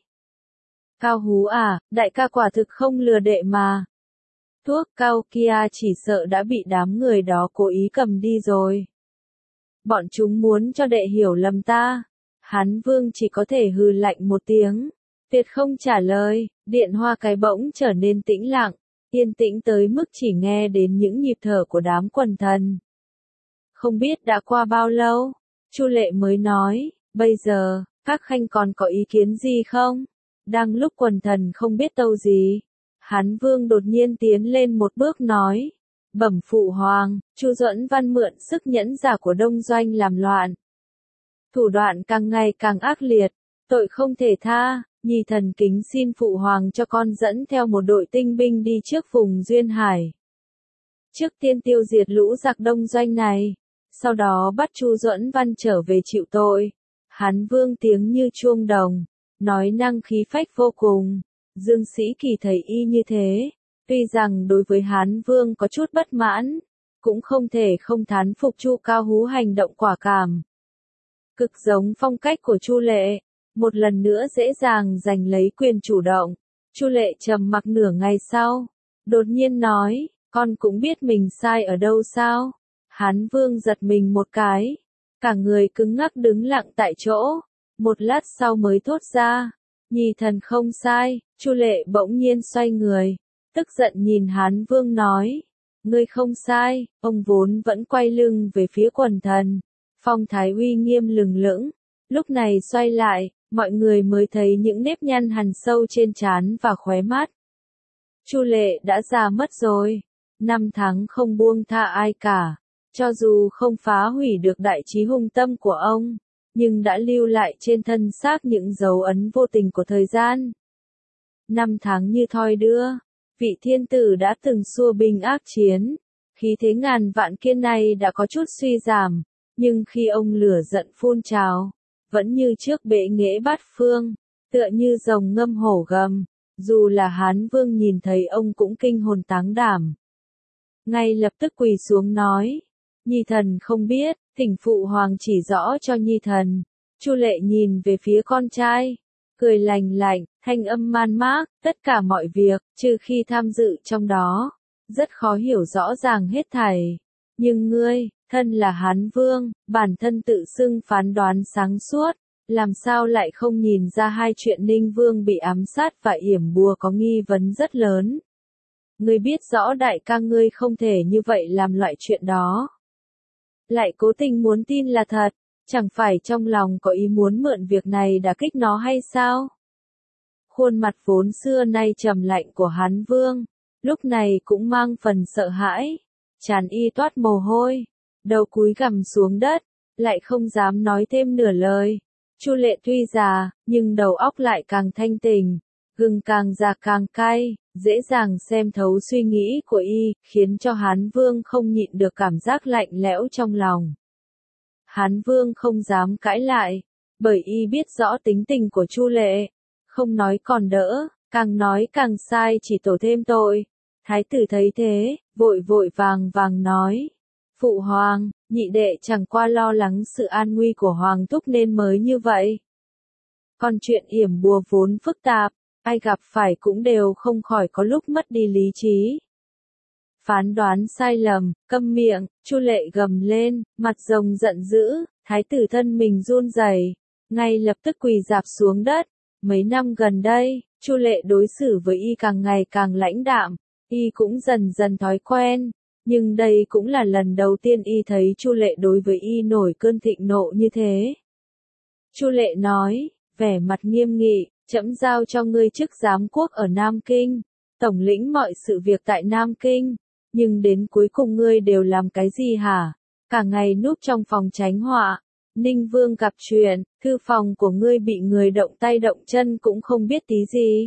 Cao Hú à, đại ca quả thực không lừa đệ mà. Thuốc cao kia chỉ sợ đã bị đám người đó cố ý cầm đi rồi. Bọn chúng muốn cho đệ hiểu lầm ta. Hán Vương chỉ có thể hừ lạnh một tiếng, tuyệt không trả lời. Điện Hoa cái bỗng trở nên tĩnh lặng, yên tĩnh tới mức chỉ nghe đến những nhịp thở của đám quần thần. Không biết đã qua bao lâu, Chu Lệ mới nói, bây giờ, các khanh còn có ý kiến gì không? Đang lúc quần thần không biết tâu gì, Hán Vương đột nhiên tiến lên một bước nói, bẩm phụ hoàng, Chu Duẫn Văn mượn sức nhẫn giả của Đông Doanh làm loạn. Thủ đoạn càng ngày càng ác liệt, tội không thể tha, nhi thần kính xin phụ hoàng cho con dẫn theo một đội tinh binh đi trước vùng Duyên Hải. Trước tiên tiêu diệt lũ giặc Đông Doanh này, sau đó bắt Chu Duẫn Văn trở về chịu tội. Hán Vương tiếng như chuông đồng, nói năng khí phách vô cùng. Dương Sĩ Kỳ thấy y như thế, tuy rằng đối với Hán Vương có chút bất mãn, cũng không thể không thán phục Chu Cao Hú hành động quả cảm. Cực giống phong cách của Chu Lệ, một lần nữa dễ dàng giành lấy quyền chủ động. Chu Lệ trầm mặc nửa ngày sau, đột nhiên nói, con cũng biết mình sai ở đâu sao? Hán Vương giật mình một cái, cả người cứng ngắc đứng lặng tại chỗ, một lát sau mới thốt ra, nhi thần không sai. Chu Lệ bỗng nhiên xoay người, tức giận nhìn Hán Vương nói, ngươi không sai. Ông vốn vẫn quay lưng về phía quần thần, phong thái uy nghiêm lừng lững, lúc này xoay lại, mọi người mới thấy những nếp nhăn hằn sâu trên trán và khóe mắt. Chu Lệ đã già mất rồi, 5 tháng không buông tha ai cả, cho dù không phá hủy được đại trí hung tâm của ông, nhưng đã lưu lại trên thân xác những dấu ấn vô tình của thời gian. 5 tháng như thoi đưa, vị thiên tử đã từng xua binh ác chiến, khí thế ngàn vạn kiên này đã có chút suy giảm, nhưng khi ông lửa giận phun trào, vẫn như trước bệ nghệ bát phương, tựa như rồng ngâm hổ gầm, dù là Hán Vương nhìn thấy ông cũng kinh hồn táng đảm. Ngay lập tức quỳ xuống nói, nhi thần không biết, thỉnh phụ hoàng chỉ rõ cho nhi thần. Chu Lệ nhìn về phía con trai, cười lành lạnh, thanh âm man mác, tất cả mọi việc, trừ khi tham dự trong đó, rất khó hiểu rõ ràng hết thảy. Nhưng ngươi, thân là Hán Vương, bản thân tự xưng phán đoán sáng suốt, làm sao lại không nhìn ra hai chuyện Ninh Vương bị ám sát và yểm bùa có nghi vấn rất lớn. Ngươi biết rõ đại ca ngươi không thể như vậy làm loại chuyện đó. Lại cố tình muốn tin là thật, chẳng phải trong lòng có ý muốn mượn việc này đả kích nó hay sao? Khuôn mặt vốn xưa nay trầm lạnh của Hán Vương, lúc này cũng mang phần sợ hãi, trán y toát mồ hôi, đầu cúi gằm xuống đất, lại không dám nói thêm nửa lời. Chu Lệ tuy già, nhưng đầu óc lại càng thanh tỉnh, gừng càng già càng cay, dễ dàng xem thấu suy nghĩ của y, khiến cho Hán Vương không nhịn được cảm giác lạnh lẽo trong lòng. Hán Vương không dám cãi lại, bởi y biết rõ tính tình của Chu Lệ, không nói còn đỡ, càng nói càng sai chỉ tổ thêm tội. Thái tử thấy thế, vội vội vàng vàng nói, phụ hoàng, nhị đệ chẳng qua lo lắng sự an nguy của hoàng thúc nên mới như vậy. Còn chuyện yểm bùa vốn phức tạp, ai gặp phải cũng đều không khỏi có lúc mất đi lý trí. Phán đoán sai lầm, câm miệng. Chu Lệ gầm lên, mặt rồng giận dữ, thái tử thân mình run rẩy, ngay lập tức quỳ rạp xuống đất, Mấy năm gần đây, Chu Lệ đối xử với y càng ngày càng lãnh đạm, y cũng dần dần thói quen, nhưng đây cũng là lần đầu tiên y thấy Chu Lệ đối với y nổi cơn thịnh nộ như thế. Chu Lệ nói, vẻ mặt nghiêm nghị, trẫm giao cho ngươi chức giám quốc ở Nam Kinh, tổng lĩnh mọi sự việc tại Nam Kinh, nhưng đến cuối cùng ngươi đều làm cái gì hả? Cả ngày núp trong phòng tránh họa. Ninh Vương gặp chuyện, thư phòng của ngươi bị người động tay động chân cũng không biết tí gì.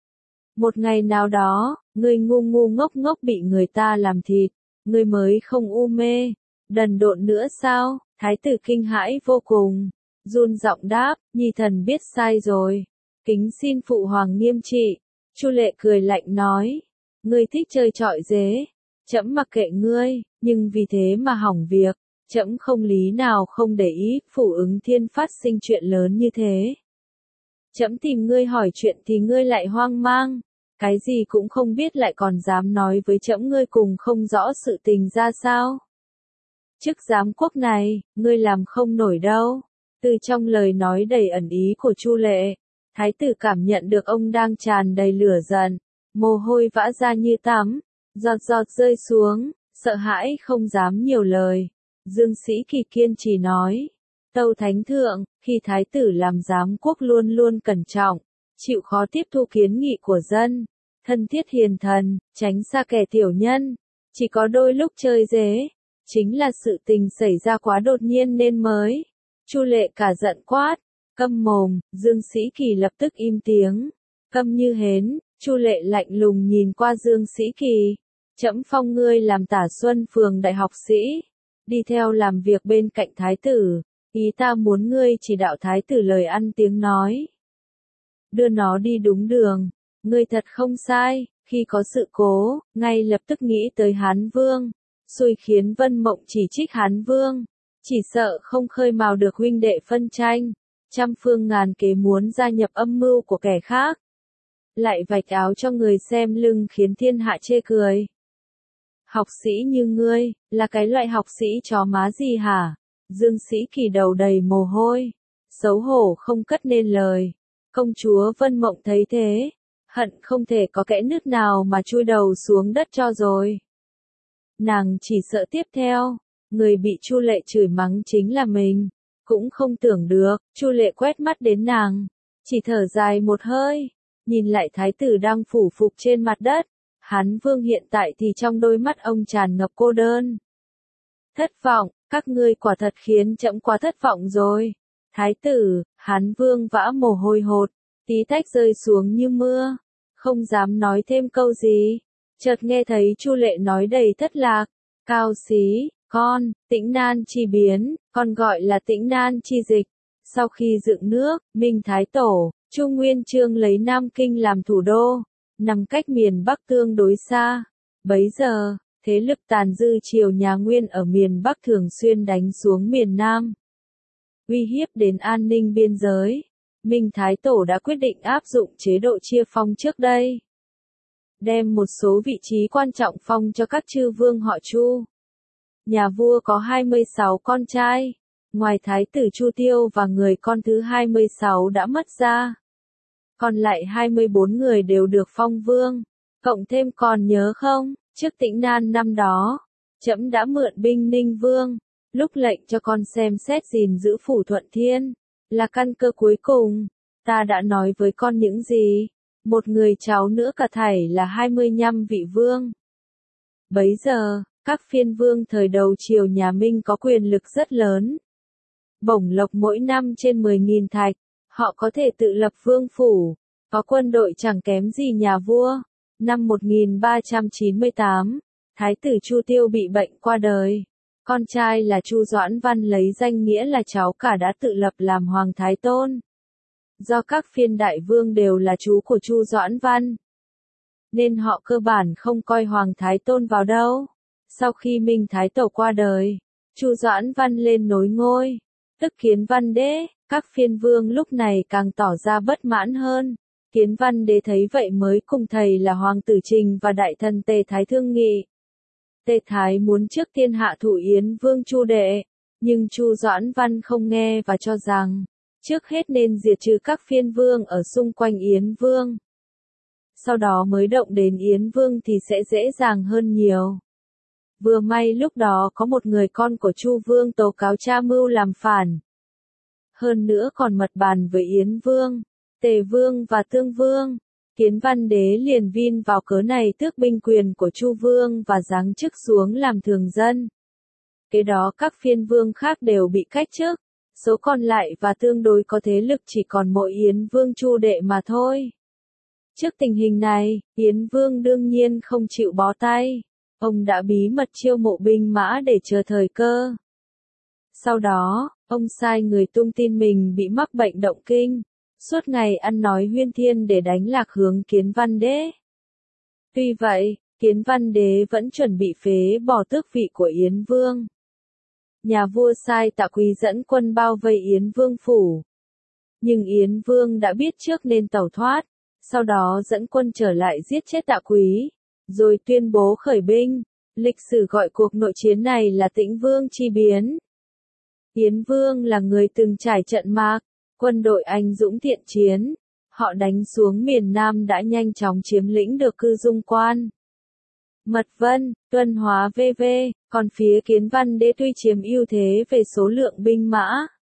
Một ngày nào đó, ngươi ngu ngu ngốc ngốc bị người ta làm thịt, ngươi mới không u mê, đần độn nữa sao? Thái tử kinh hãi vô cùng, run giọng đáp, nhi thần biết sai rồi, kính xin phụ hoàng nghiêm trị. Chu Lệ cười lạnh nói, ngươi thích chơi trọi dế, trẫm mặc kệ ngươi, nhưng vì thế mà hỏng việc. Trẫm không lý nào không để ý, Phủ Ứng Thiên phát sinh chuyện lớn như thế. Trẫm tìm ngươi hỏi chuyện thì ngươi lại hoang mang, cái gì cũng không biết lại còn dám nói với trẫm ngươi cùng không rõ sự tình ra sao. Chức giám quốc này, ngươi làm không nổi đâu. Từ trong lời nói đầy ẩn ý của Chu Lệ, thái tử cảm nhận được ông đang tràn đầy lửa giận, mồ hôi vã ra như tắm, giọt giọt rơi xuống, sợ hãi không dám nhiều lời. Dương Sĩ Kỳ kiên trì nói, tâu thánh thượng, khi thái tử làm giám quốc luôn luôn cẩn trọng, chịu khó tiếp thu kiến nghị của dân, thân thiết hiền thần, tránh xa kẻ tiểu nhân, chỉ có đôi lúc chơi dế, chính là sự tình xảy ra quá đột nhiên nên mới. Chu Lệ cả giận quát, câm mồm. Dương Sĩ Kỳ lập tức im tiếng, câm như hến. Chu Lệ lạnh lùng nhìn qua Dương Sĩ Kỳ, trẫm phong ngươi làm Tả Xuân Phường đại học sĩ, đi theo làm việc bên cạnh thái tử, ý ta muốn ngươi chỉ đạo thái tử lời ăn tiếng nói, đưa nó đi đúng đường. Ngươi thật không sai, khi có sự cố, ngay lập tức nghĩ tới Hán Vương, xui khiến Vân Mộng chỉ trích Hán Vương, chỉ sợ không khơi mào được huynh đệ phân tranh, trăm phương ngàn kế muốn gia nhập âm mưu của kẻ khác, lại vạch áo cho người xem lưng khiến thiên hạ chê cười. Học sĩ như ngươi, là cái loại học sĩ chó má gì hả? Dương Sĩ Kỳ đầu đầy mồ hôi, xấu hổ không cất nên lời. Công chúa Vân Mộng thấy thế, hận không thể có kẽ nứt nào mà chui đầu xuống đất cho rồi. Nàng chỉ sợ tiếp theo, người bị Chu Lệ chửi mắng chính là mình, cũng không tưởng được. Chu Lệ quét mắt đến nàng, chỉ thở dài một hơi, nhìn lại thái tử đang phủ phục trên mặt đất. Hán Vương hiện tại thì trong đôi mắt ông tràn ngập cô đơn. Thất vọng, các ngươi quả thật khiến trẫm quá thất vọng rồi. Thái tử, Hán Vương vã mồ hôi hột, tí tách rơi xuống như mưa, không dám nói thêm câu gì. Chợt nghe thấy Chu Lệ nói đầy thất lạc, Cao Xí, con, Tĩnh Nan chi biến, còn gọi là Tĩnh Nan chi dịch. Sau khi dựng nước, Minh Thái Tổ, Chu Nguyên Chương lấy Nam Kinh làm thủ đô, nằm cách miền Bắc tương đối xa. Bấy giờ, thế lực tàn dư triều nhà Nguyên ở miền Bắc thường xuyên đánh xuống miền Nam, uy hiếp đến an ninh biên giới. Minh Thái Tổ đã quyết định áp dụng chế độ chia phong trước đây, đem một số vị trí quan trọng phong cho các chư vương họ Chu. Nhà vua có 26 con trai, ngoài Thái tử Chu Tiêu và người con thứ 26 đã mất ra, còn lại 24 người đều được phong vương. Cộng thêm còn nhớ không, trước Tĩnh Nan năm đó, trẫm đã mượn binh Ninh Vương, lúc lệnh cho con xem xét gìn giữ phủ Thuận Thiên, là căn cơ cuối cùng. Ta đã nói với con những gì? Một người cháu nữa cả thảy là 25 vị vương. Bấy giờ, các phiên vương thời đầu triều nhà Minh có quyền lực rất lớn. Bổng lộc mỗi năm trên 10.000 thạch, họ có thể tự lập vương phủ, có quân đội chẳng kém gì nhà vua. Năm 1398, Thái tử Chu Tiêu bị bệnh qua đời. Con trai là Chu Doãn Văn lấy danh nghĩa là cháu cả đã tự lập làm Hoàng Thái Tôn. Do các phiên đại vương đều là chú của Chu Doãn Văn, nên họ cơ bản không coi Hoàng Thái Tôn vào đâu. Sau khi Minh Thái Tổ qua đời, Chu Doãn Văn lên nối ngôi, tức Kiến Văn Đế. Các phiên vương lúc này càng tỏ ra bất mãn hơn. Kiến Văn Đế thấy vậy mới cùng thầy là Hoàng tử Trình và đại thần Tề Thái thương nghị. Tề Thái muốn trước tiên hạ thủ Yến Vương Chu Đệ, nhưng Chu Doãn Văn không nghe và cho rằng Trước hết nên diệt trừ các phiên vương ở xung quanh Yến Vương. Sau đó mới động đến Yến Vương thì sẽ dễ dàng hơn nhiều. Vừa may lúc đó có một người con của Chu Vương tố cáo cha mưu làm phản. Hơn nữa còn mật bàn với Yến Vương, Tề Vương và Tương Vương. Kiến Văn Đế liền vin vào cớ này tước binh quyền của Chu Vương và giáng chức xuống làm thường dân. Kế đó các phiên vương khác đều bị cách chức, số còn lại và tương đối có thế lực chỉ còn mỗi Yến Vương Chu Đệ mà thôi. Trước tình hình này, Yến Vương đương nhiên không chịu bó tay. Ông đã bí mật chiêu mộ binh mã để chờ thời cơ. Sau đó, ông sai người tung tin mình bị mắc bệnh động kinh, suốt ngày ăn nói huyên thuyên để đánh lạc hướng Kiến Văn Đế. Tuy vậy, Kiến Văn Đế vẫn chuẩn bị phế bỏ tước vị của Yến Vương. Nhà vua sai Tạ Quý dẫn quân bao vây Yến Vương phủ. Nhưng Yến Vương đã biết trước nên tẩu thoát, sau đó dẫn quân trở lại giết chết Tạ Quý, rồi tuyên bố khởi binh. Lịch sử gọi cuộc nội chiến này là Tĩnh Vương chi biến. Yến Vương là người từng trải trận mạc, quân đội anh dũng thiện chiến. Họ đánh xuống miền Nam đã nhanh chóng chiếm lĩnh được Cư Dung Quan, Mật Vân, Tuân Hóa v.v. Còn phía Kiến Văn Đế tuy chiếm ưu thế về số lượng binh mã,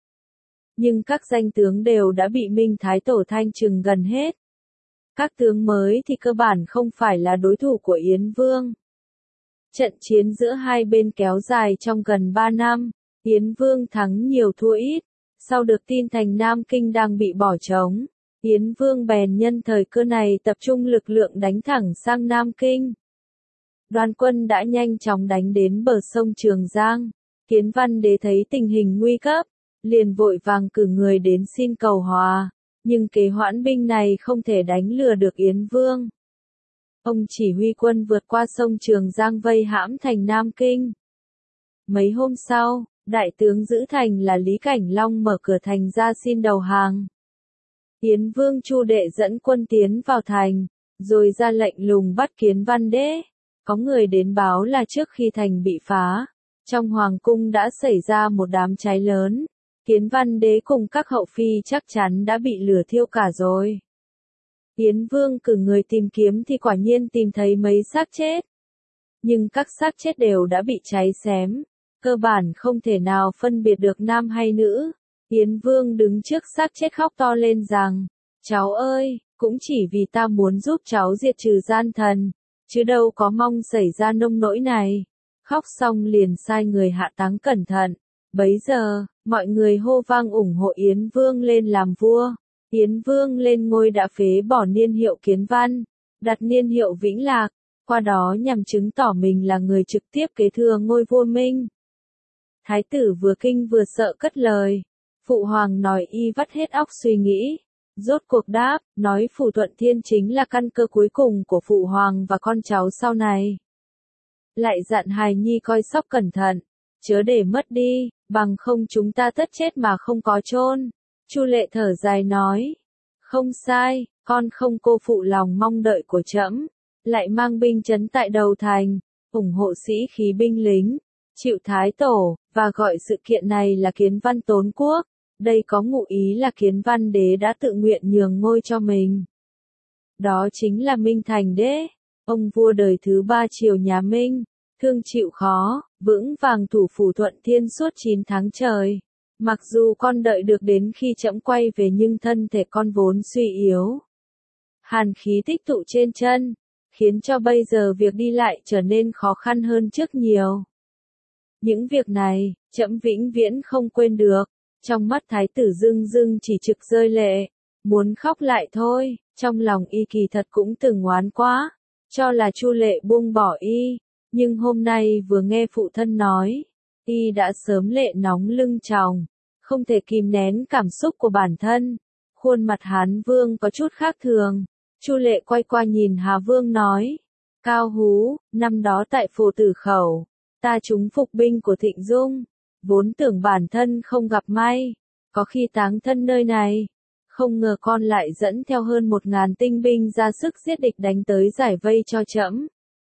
nhưng các danh tướng đều đã bị Minh Thái Tổ thanh trừng gần hết. Các tướng mới thì cơ bản không phải là đối thủ của Yến Vương. Trận chiến giữa hai bên kéo dài trong gần 3 năm, Yến Vương thắng nhiều thua ít. Sau được tin thành Nam Kinh đang bị bỏ trống, Yến Vương bèn nhân thời cơ này tập trung lực lượng đánh thẳng sang Nam Kinh. Đoàn quân đã nhanh chóng đánh đến bờ sông Trường Giang. Kiến Văn Đế thấy tình hình nguy cấp, liền vội vàng cử người đến xin cầu hòa, nhưng kế hoãn binh này không thể đánh lừa được Yến Vương. Ông chỉ huy quân vượt qua sông Trường Giang vây hãm thành Nam Kinh. Mấy hôm sau, đại tướng giữ thành là Lý Cảnh Long mở cửa thành ra xin đầu hàng. Yến Vương Chu Đệ dẫn quân tiến vào thành, rồi ra lệnh lùng bắt Kiến Văn Đế. Có người đến báo là trước khi thành bị phá, trong hoàng cung đã xảy ra một đám cháy lớn. Kiến Văn Đế cùng các hậu phi chắc chắn đã bị lửa thiêu cả rồi. Yến Vương cử người tìm kiếm thì quả nhiên tìm thấy mấy xác chết. Nhưng các xác chết đều đã bị cháy xém, cơ bản không thể nào phân biệt được nam hay nữ. Yến Vương đứng trước xác chết khóc to lên rằng, cháu ơi, cũng chỉ vì ta muốn giúp cháu diệt trừ gian thần, chứ đâu có mong xảy ra nông nỗi này. Khóc xong liền sai người hạ táng cẩn thận. Bấy giờ, mọi người hô vang ủng hộ Yến Vương lên làm vua. Yến Vương lên ngôi đã phế bỏ niên hiệu Kiến Văn, đặt niên hiệu Vĩnh Lạc, qua đó nhằm chứng tỏ mình là người trực tiếp kế thừa ngôi vua Minh. Thái tử vừa kinh vừa sợ cất lời. Phụ hoàng nói y vắt hết óc suy nghĩ. Rốt cuộc đáp, nói Phủ Thuận Thiên chính là căn cơ cuối cùng của phụ hoàng và con cháu sau này. Lại dặn hài nhi coi sóc cẩn thận, chớ để mất đi, bằng không chúng ta tất chết mà không có chôn. Chu Lệ thở dài nói, không sai, con không cô phụ lòng mong đợi của trẫm, lại mang binh trấn tại đầu thành, ủng hộ sĩ khí binh lính, chịu Thái Tổ, và gọi sự kiện này là Kiến Văn Tốn Quốc. Đây có ngụ ý là Kiến Văn Đế đã tự nguyện nhường ngôi cho mình. Đó chính là Minh Thành Đế, ông vua đời thứ 3 triều nhà Minh, thương chịu khó, vững vàng thủ phủ Thuận Thiên suốt 9 tháng trời. Mặc dù con đợi được đến khi trẫm quay về nhưng thân thể con vốn suy yếu. Hàn khí tích tụ trên chân, khiến cho bây giờ việc đi lại trở nên khó khăn hơn trước nhiều. Những việc này, trẫm vĩnh viễn không quên được. Trong mắt thái tử dưng dưng chỉ trực rơi lệ, muốn khóc lại thôi, trong lòng y kỳ thật cũng từng oán quá, cho là Chu Lệ buông bỏ y, nhưng hôm nay vừa nghe phụ thân nói, y đã sớm lệ nóng lưng tròng, không thể kìm nén cảm xúc của bản thân. Khuôn mặt Hán Vương có chút khác thường, Chu Lệ quay qua nhìn Hà Vương nói, Cao Hú, năm đó tại Phổ Tử Khẩu, ta trúng phục binh của Thịnh Dung. Vốn tưởng bản thân không gặp may, có khi táng thân nơi này, không ngờ con lại dẫn theo hơn 1000 tinh binh ra sức giết địch đánh tới giải vây cho trẫm.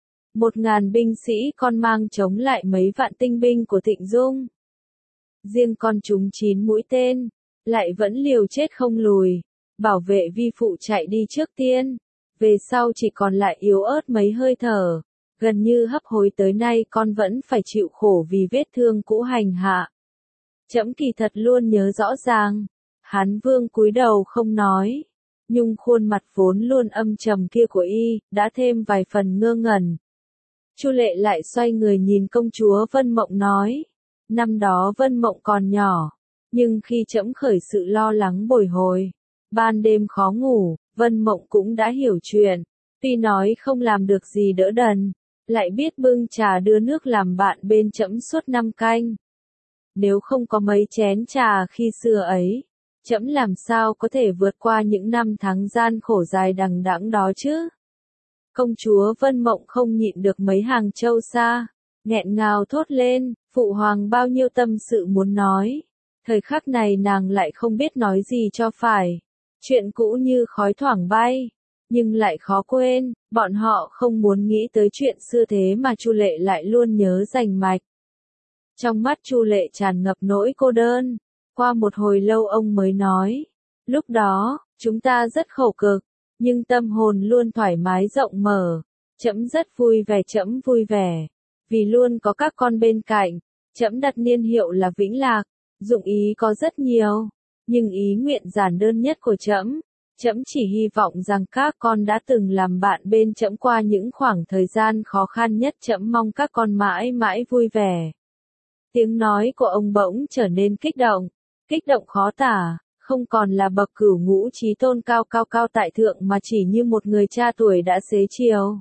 1000 binh sĩ con mang chống lại mấy vạn tinh binh của Thịnh Dung. Riêng con trúng 9 mũi tên, lại vẫn liều chết không lùi, bảo vệ vi phụ chạy đi trước tiên, về sau chỉ còn lại yếu ớt mấy hơi thở, gần như hấp hối tới nay con vẫn phải chịu khổ vì vết thương cũ hành hạ. Trẫm kỳ thật luôn nhớ rõ ràng. Hán Vương cúi đầu không nói, nhưng khuôn mặt vốn luôn âm trầm kia của y đã thêm vài phần ngơ ngẩn. Chu Lệ lại xoay người nhìn công chúa Vân Mộng nói, năm đó Vân Mộng còn nhỏ, nhưng khi trẫm khởi sự lo lắng bồi hồi, ban đêm khó ngủ, Vân Mộng cũng đã hiểu chuyện, tuy nói không làm được gì đỡ đần, lại biết bưng trà đưa nước làm bạn bên trẫm suốt 5 canh. Nếu không có mấy chén trà khi xưa ấy, trẫm làm sao có thể vượt qua những năm tháng gian khổ dài đằng đẵng đó chứ? Công chúa Vân Mộng không nhịn được mấy hàng châu sa, nghẹn ngào thốt lên, phụ hoàng bao nhiêu tâm sự muốn nói. Thời khắc này nàng lại không biết nói gì cho phải. Chuyện cũ như khói thoảng bay, nhưng lại khó quên, bọn họ không muốn nghĩ tới chuyện xưa thế mà Chu Lệ lại luôn nhớ rành mạch. Trong mắt Chu Lệ tràn ngập nỗi cô đơn, qua một hồi lâu ông mới nói, lúc đó, chúng ta rất khổ cực, nhưng tâm hồn luôn thoải mái rộng mở, trẫm rất vui vẻ, vì luôn có các con bên cạnh, trẫm đặt niên hiệu là Vĩnh Lạc, dụng ý có rất nhiều, nhưng ý nguyện giản đơn nhất của trẫm chỉ hy vọng rằng các con đã từng làm bạn bên trẫm qua những khoảng thời gian khó khăn nhất, trẫm mong các con mãi mãi vui vẻ. Tiếng nói của ông bỗng trở nên kích động khó tả, không còn là bậc cửu ngũ chí tôn cao tại thượng mà chỉ như một người cha tuổi đã xế chiều.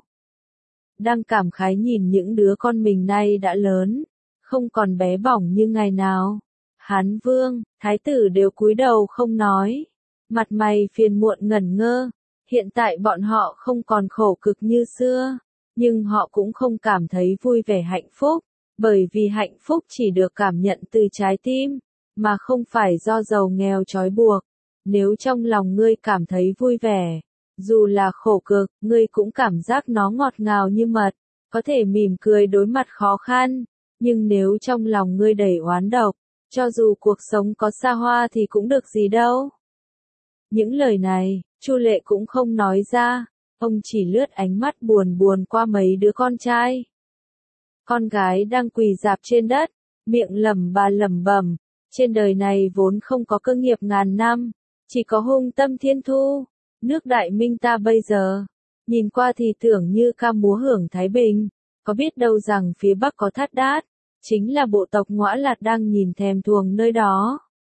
Đang cảm khái nhìn những đứa con mình nay đã lớn, không còn bé bỏng như ngày nào. Hán Vương, Thái tử đều cúi đầu không nói, mặt mày phiền muộn ngẩn ngơ, hiện tại bọn họ không còn khổ cực như xưa, nhưng họ cũng không cảm thấy vui vẻ hạnh phúc, bởi vì hạnh phúc chỉ được cảm nhận từ trái tim, mà không phải do giàu nghèo trói buộc. Nếu trong lòng ngươi cảm thấy vui vẻ, dù là khổ cực, ngươi cũng cảm giác nó ngọt ngào như mật, có thể mỉm cười đối mặt khó khăn, nhưng nếu trong lòng ngươi đầy oán độc, cho dù cuộc sống có xa hoa thì cũng được gì đâu. Những lời này, Chu Lệ cũng không nói ra, ông chỉ lướt ánh mắt buồn qua mấy đứa con trai. Con gái đang quỳ rạp trên đất, miệng lẩm bẩm, trên đời này vốn không có cơ nghiệp ngàn năm, chỉ có hung tâm thiên thu, nước Đại Minh ta bây giờ, nhìn qua thì tưởng như ca múa hưởng thái bình, có biết đâu rằng phía Bắc có Thát Đát, chính là bộ tộc Ngõa Lạt đang nhìn thèm thuồng nơi đó.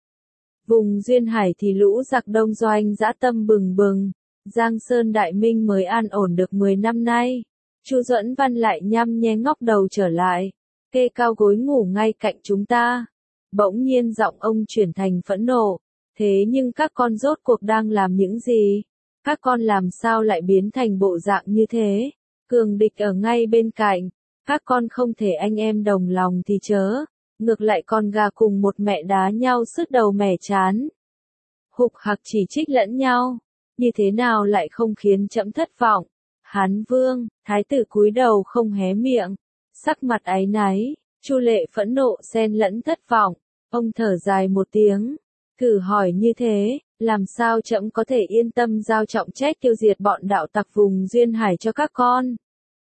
Vùng duyên hải thì lũ giặc đông doanh dã tâm bừng bừng, Giang Sơn Đại Minh mới an ổn được 10 năm nay. Chu Duẫn Văn lại nhăm nhe ngóc đầu trở lại, kê cao gối ngủ ngay cạnh chúng ta. Bỗng nhiên giọng ông chuyển thành phẫn nộ, thế nhưng các con rốt cuộc đang làm những gì? Các con làm sao lại biến thành bộ dạng như thế? Cường địch ở ngay bên cạnh, các con không thể anh em đồng lòng thì chớ, ngược lại con gà cùng một mẹ đá nhau sứt đầu mẻ chán. Hục hặc chỉ trích lẫn nhau, như thế nào lại không khiến trẫm thất vọng? Hán Vương, Thái tử cúi đầu không hé miệng, sắc mặt áy náy. Chu Lệ phẫn nộ xen lẫn thất vọng, ông thở dài một tiếng, thử hỏi như thế, làm sao trẫm có thể yên tâm giao trọng trách tiêu diệt bọn đạo tặc vùng duyên hải cho các con?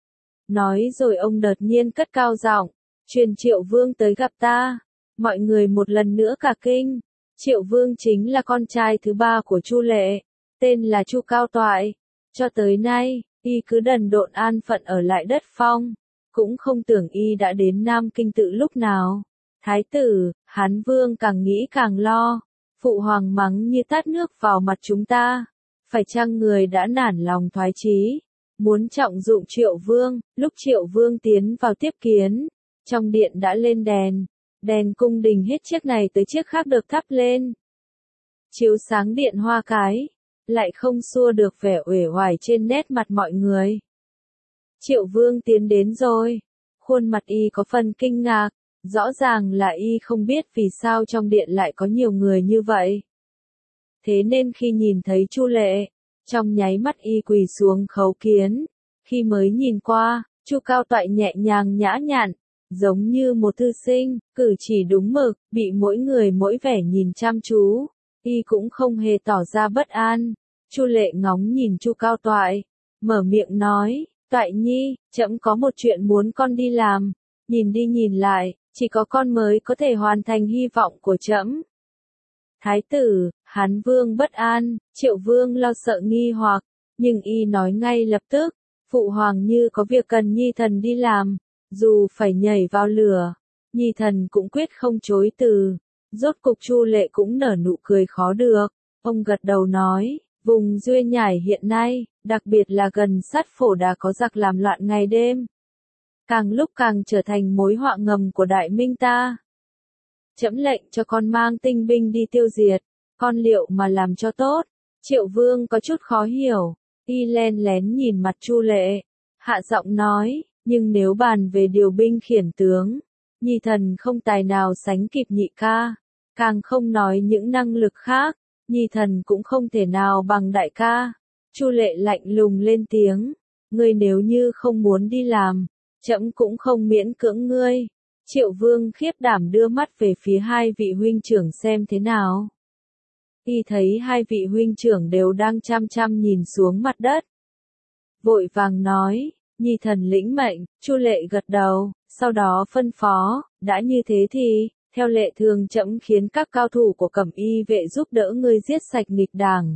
Nói rồi ông đột nhiên cất cao giọng, truyền Triệu Vương tới gặp ta. Mọi người một lần nữa cả kinh. Triệu Vương chính là con trai thứ 3 của Chu Lệ, tên là Chu Cao Toại. Cho tới nay, y cứ đần độn an phận ở lại đất Phong, cũng không tưởng y đã đến Nam Kinh tự lúc nào. Thái tử, Hán Vương càng nghĩ càng lo, phụ hoàng mắng như tát nước vào mặt chúng ta. Phải chăng người đã nản lòng thoái chí, muốn trọng dụng Triệu Vương? Lúc Triệu Vương tiến vào tiếp kiến, trong điện đã lên đèn cung đình hết chiếc này tới chiếc khác được thắp lên, chiếu sáng điện hoa cái, lại không xua được vẻ uể oải trên nét mặt mọi người. Triệu Vương tiến đến rồi, khuôn mặt y có phần kinh ngạc, rõ ràng là y không biết vì sao trong điện lại có nhiều người như vậy. Thế nên khi nhìn thấy Chu Lệ, trong nháy mắt y quỳ xuống khấu kiến, khi mới nhìn qua, Chu Cao Toại nhẹ nhàng nhã nhặn, giống như một thư sinh, cử chỉ đúng mực, bị mỗi người mỗi vẻ nhìn chăm chú. Y cũng không hề tỏ ra bất an. Chu Lệ ngóng nhìn Chu Cao Toại, mở miệng nói, Toại nhi, trẫm có một chuyện muốn con đi làm. Nhìn đi nhìn lại, chỉ có con mới có thể hoàn thành hy vọng của trẫm. Thái tử, Hán Vương bất an, Triệu Vương lo sợ nghi hoặc, nhưng y nói ngay lập tức, Phụ Hoàng như có việc cần nhi thần đi làm, dù phải nhảy vào lửa, nhi thần cũng quyết không chối từ. Rốt cục Chu Lệ cũng nở nụ cười khó được, ông gật đầu nói, vùng Duê Nhải hiện nay, đặc biệt là gần sát Phổ Đà có giặc làm loạn ngày đêm. Càng lúc càng trở thành mối họa ngầm của Đại Minh ta. Trẫm lệnh cho con mang tinh binh đi tiêu diệt, con liệu mà làm cho tốt. Triệu Vương có chút khó hiểu, y len lén nhìn mặt Chu Lệ, hạ giọng nói, nhưng nếu bàn về điều binh khiển tướng, nhi thần không tài nào sánh kịp nhị ca, càng không nói những năng lực khác, nhi thần cũng không thể nào bằng đại ca. Chu Lệ lạnh lùng lên tiếng, ngươi nếu như không muốn đi làm, trẫm cũng không miễn cưỡng ngươi. Triệu Vương khiếp đảm đưa mắt về phía hai vị huynh trưởng xem thế nào. Y thấy hai vị huynh trưởng đều đang chăm chăm nhìn xuống mặt đất. Vội vàng nói, nhi thần lĩnh mệnh. Chu Lệ gật đầu, sau đó phân phó, đã như thế thì, theo lệ thường trẫm khiến các cao thủ của Cẩm Y vệ giúp đỡ ngươi giết sạch nghịch đảng.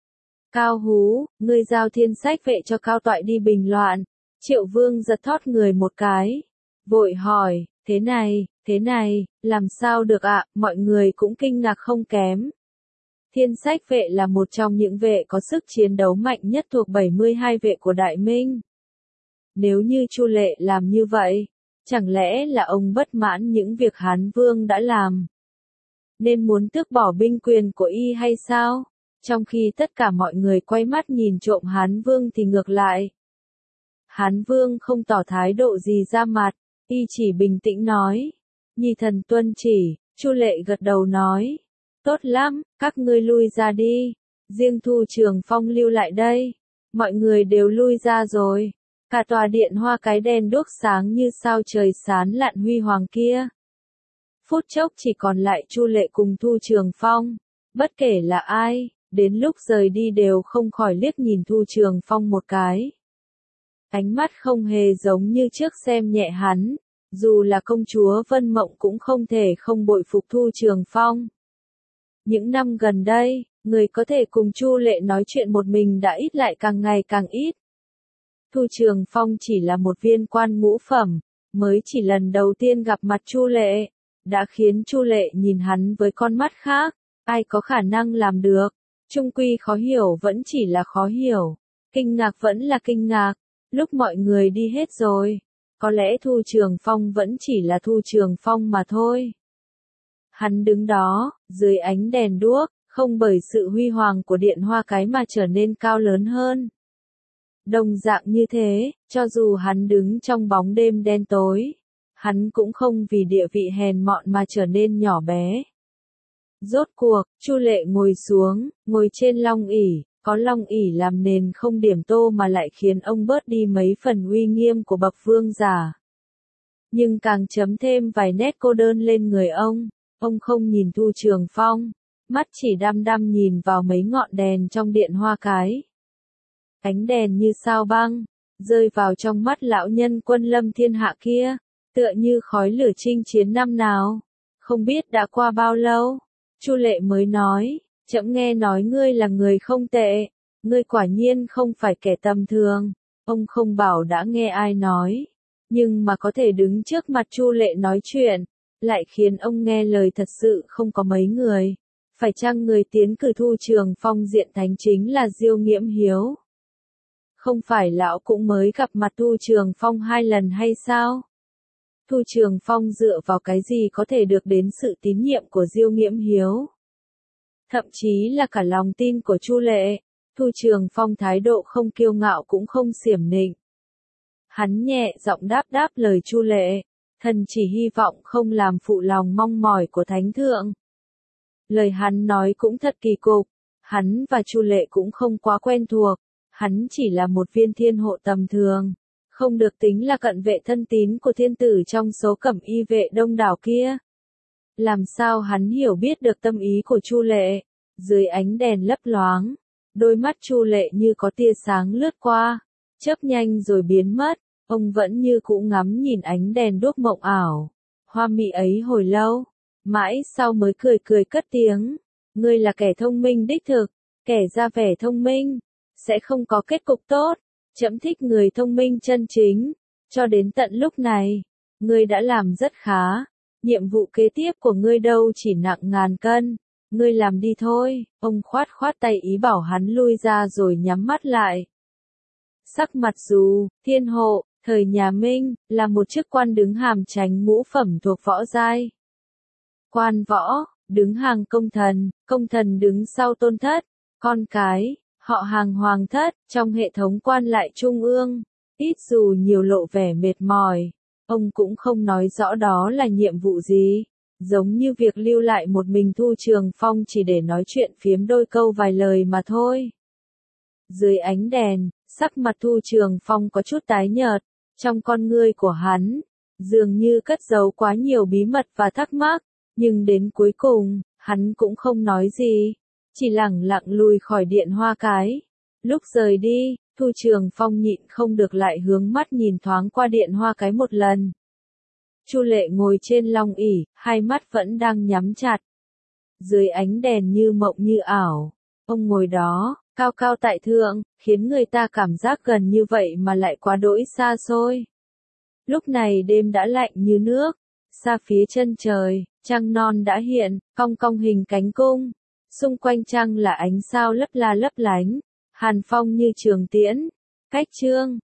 Cao Hú, ngươi giao Thiên Sách vệ cho Cao Toại đi bình loạn. Triệu Vương giật thót người một cái, vội hỏi, thế này, làm sao được ạ? Mọi người cũng kinh ngạc không kém. Thiên Sách vệ là một trong những vệ có sức chiến đấu mạnh nhất thuộc 72 vệ của Đại Minh. Nếu như Chu Lệ làm như vậy, chẳng lẽ là ông bất mãn những việc Hán Vương đã làm, nên muốn tước bỏ binh quyền của y hay sao? Trong khi tất cả mọi người quay mắt nhìn trộm Hán Vương thì ngược lại. Hán Vương không tỏ thái độ gì ra mặt, y chỉ bình tĩnh nói, nhi thần tuân chỉ. Chu Lệ gật đầu nói, tốt lắm, các ngươi lui ra đi, riêng Thu Trường Phong lưu lại đây. Mọi người đều lui ra rồi, cả tòa điện hoa cái đèn đuốc sáng như sao trời sáng lạn huy hoàng kia. Phút chốc chỉ còn lại Chu Lệ cùng Thu Trường Phong, bất kể là ai, đến lúc rời đi đều không khỏi liếc nhìn Thu Trường Phong một cái. Ánh mắt không hề giống như trước xem nhẹ hắn, dù là công chúa Vân Mộng cũng không thể không bội phục Thu Trường Phong. Những năm gần đây, người có thể cùng Chu Lệ nói chuyện một mình đã ít lại càng ngày càng ít. Thu Trường Phong chỉ là một viên quan ngũ phẩm, mới chỉ lần đầu tiên gặp mặt Chu Lệ, đã khiến Chu Lệ nhìn hắn với con mắt khác, ai có khả năng làm được. Chung quy khó hiểu vẫn chỉ là khó hiểu, kinh ngạc vẫn là kinh ngạc. Lúc mọi người đi hết rồi, có lẽ Thu Trường Phong vẫn chỉ là Thu Trường Phong mà thôi. Hắn đứng đó, dưới ánh đèn đuốc, không bởi sự huy hoàng của điện hoa cái mà trở nên cao lớn hơn. Đồng dạng như thế, cho dù hắn đứng trong bóng đêm đen tối, hắn cũng không vì địa vị hèn mọn mà trở nên nhỏ bé. Rốt cuộc, Chu Lệ ngồi xuống, ngồi trên long ỷ, có long ỷ làm nền không điểm tô mà lại khiến ông bớt đi mấy phần uy nghiêm của bậc vương giả. Nhưng càng chấm thêm vài nét cô đơn lên người ông không nhìn Thu Trường Phong, mắt chỉ đăm đăm nhìn vào mấy ngọn đèn trong điện hoa cái. Ánh đèn như sao băng, rơi vào trong mắt lão nhân quân lâm thiên hạ kia, tựa như khói lửa chinh chiến năm nào. Không biết đã qua bao lâu, Chu Lệ mới nói, trẫm nghe nói ngươi là người không tệ, ngươi quả nhiên không phải kẻ tầm thường. Ông không bảo đã nghe ai nói, nhưng mà có thể đứng trước mặt Chu Lệ nói chuyện, lại khiến ông nghe lời thật sự không có mấy người. Phải chăng người tiến cử Thu Trường Phong diện thánh chính là Diêu Nghiễm Hiếu? Không phải lão cũng mới gặp mặt Thu Trường Phong 2 lần hay sao? Thu Trường Phong dựa vào cái gì có thể được đến sự tín nhiệm của Diêu Nghiễm Hiếu? Thậm chí là cả lòng tin của Chu Lệ, Thu Trường Phong thái độ không kiêu ngạo cũng không xiểm nịnh. Hắn nhẹ giọng đáp lời Chu Lệ, thần chỉ hy vọng không làm phụ lòng mong mỏi của thánh thượng. Lời hắn nói cũng thật kỳ cục, hắn và Chu Lệ cũng không quá quen thuộc, hắn chỉ là một viên thiên hộ tầm thường, không được tính là cận vệ thân tín của thiên tử trong số Cẩm Y vệ đông đảo kia. Làm sao hắn hiểu biết được tâm ý của Chu Lệ? Dưới ánh đèn lấp loáng, đôi mắt Chu Lệ như có tia sáng lướt qua, chớp nhanh rồi biến mất, ông vẫn như cũ ngắm nhìn ánh đèn đuốc mộng ảo, hoa mị ấy hồi lâu, mãi sau mới cười cười cất tiếng, ngươi là kẻ thông minh đích thực, kẻ ra vẻ thông minh, sẽ không có kết cục tốt, trẫm thích người thông minh chân chính, cho đến tận lúc này, ngươi đã làm rất khá, nhiệm vụ kế tiếp của ngươi đâu chỉ nặng ngàn cân. Ngươi làm đi thôi, ông khoát khoát tay ý bảo hắn lui ra rồi nhắm mắt lại. Sắc mặt Dù, Thiên Hộ, thời nhà Minh, là một chức quan đứng hàm chánh ngũ phẩm thuộc võ giai. Quan võ, đứng hàng công thần đứng sau tôn thất, con cái, họ hàng hoàng thất, trong hệ thống quan lại trung ương. Ít Dù nhiều lộ vẻ mệt mỏi, ông cũng không nói rõ đó là nhiệm vụ gì. Giống như việc lưu lại một mình Thu Trường Phong chỉ để nói chuyện phiếm đôi câu vài lời mà thôi. Dưới ánh đèn, sắc mặt Thu Trường Phong có chút tái nhợt, trong con ngươi của hắn, dường như cất giấu quá nhiều bí mật và thắc mắc, nhưng đến cuối cùng, hắn cũng không nói gì, chỉ lẳng lặng lùi khỏi điện hoa cái. Lúc rời đi, Thu Trường Phong nhịn không được lại hướng mắt nhìn thoáng qua điện hoa cái một lần. Chu Lệ ngồi trên long ỷ, hai mắt vẫn đang nhắm chặt. Dưới ánh đèn như mộng như ảo, ông ngồi đó, cao cao tại thượng, khiến người ta cảm giác gần như vậy mà lại quá đỗi xa xôi. Lúc này đêm đã lạnh như nước, xa phía chân trời, trăng non đã hiện, cong cong hình cánh cung. Xung quanh trăng là ánh sao lấp la lấp lánh, hàn phong như trường tiễn. Cách chương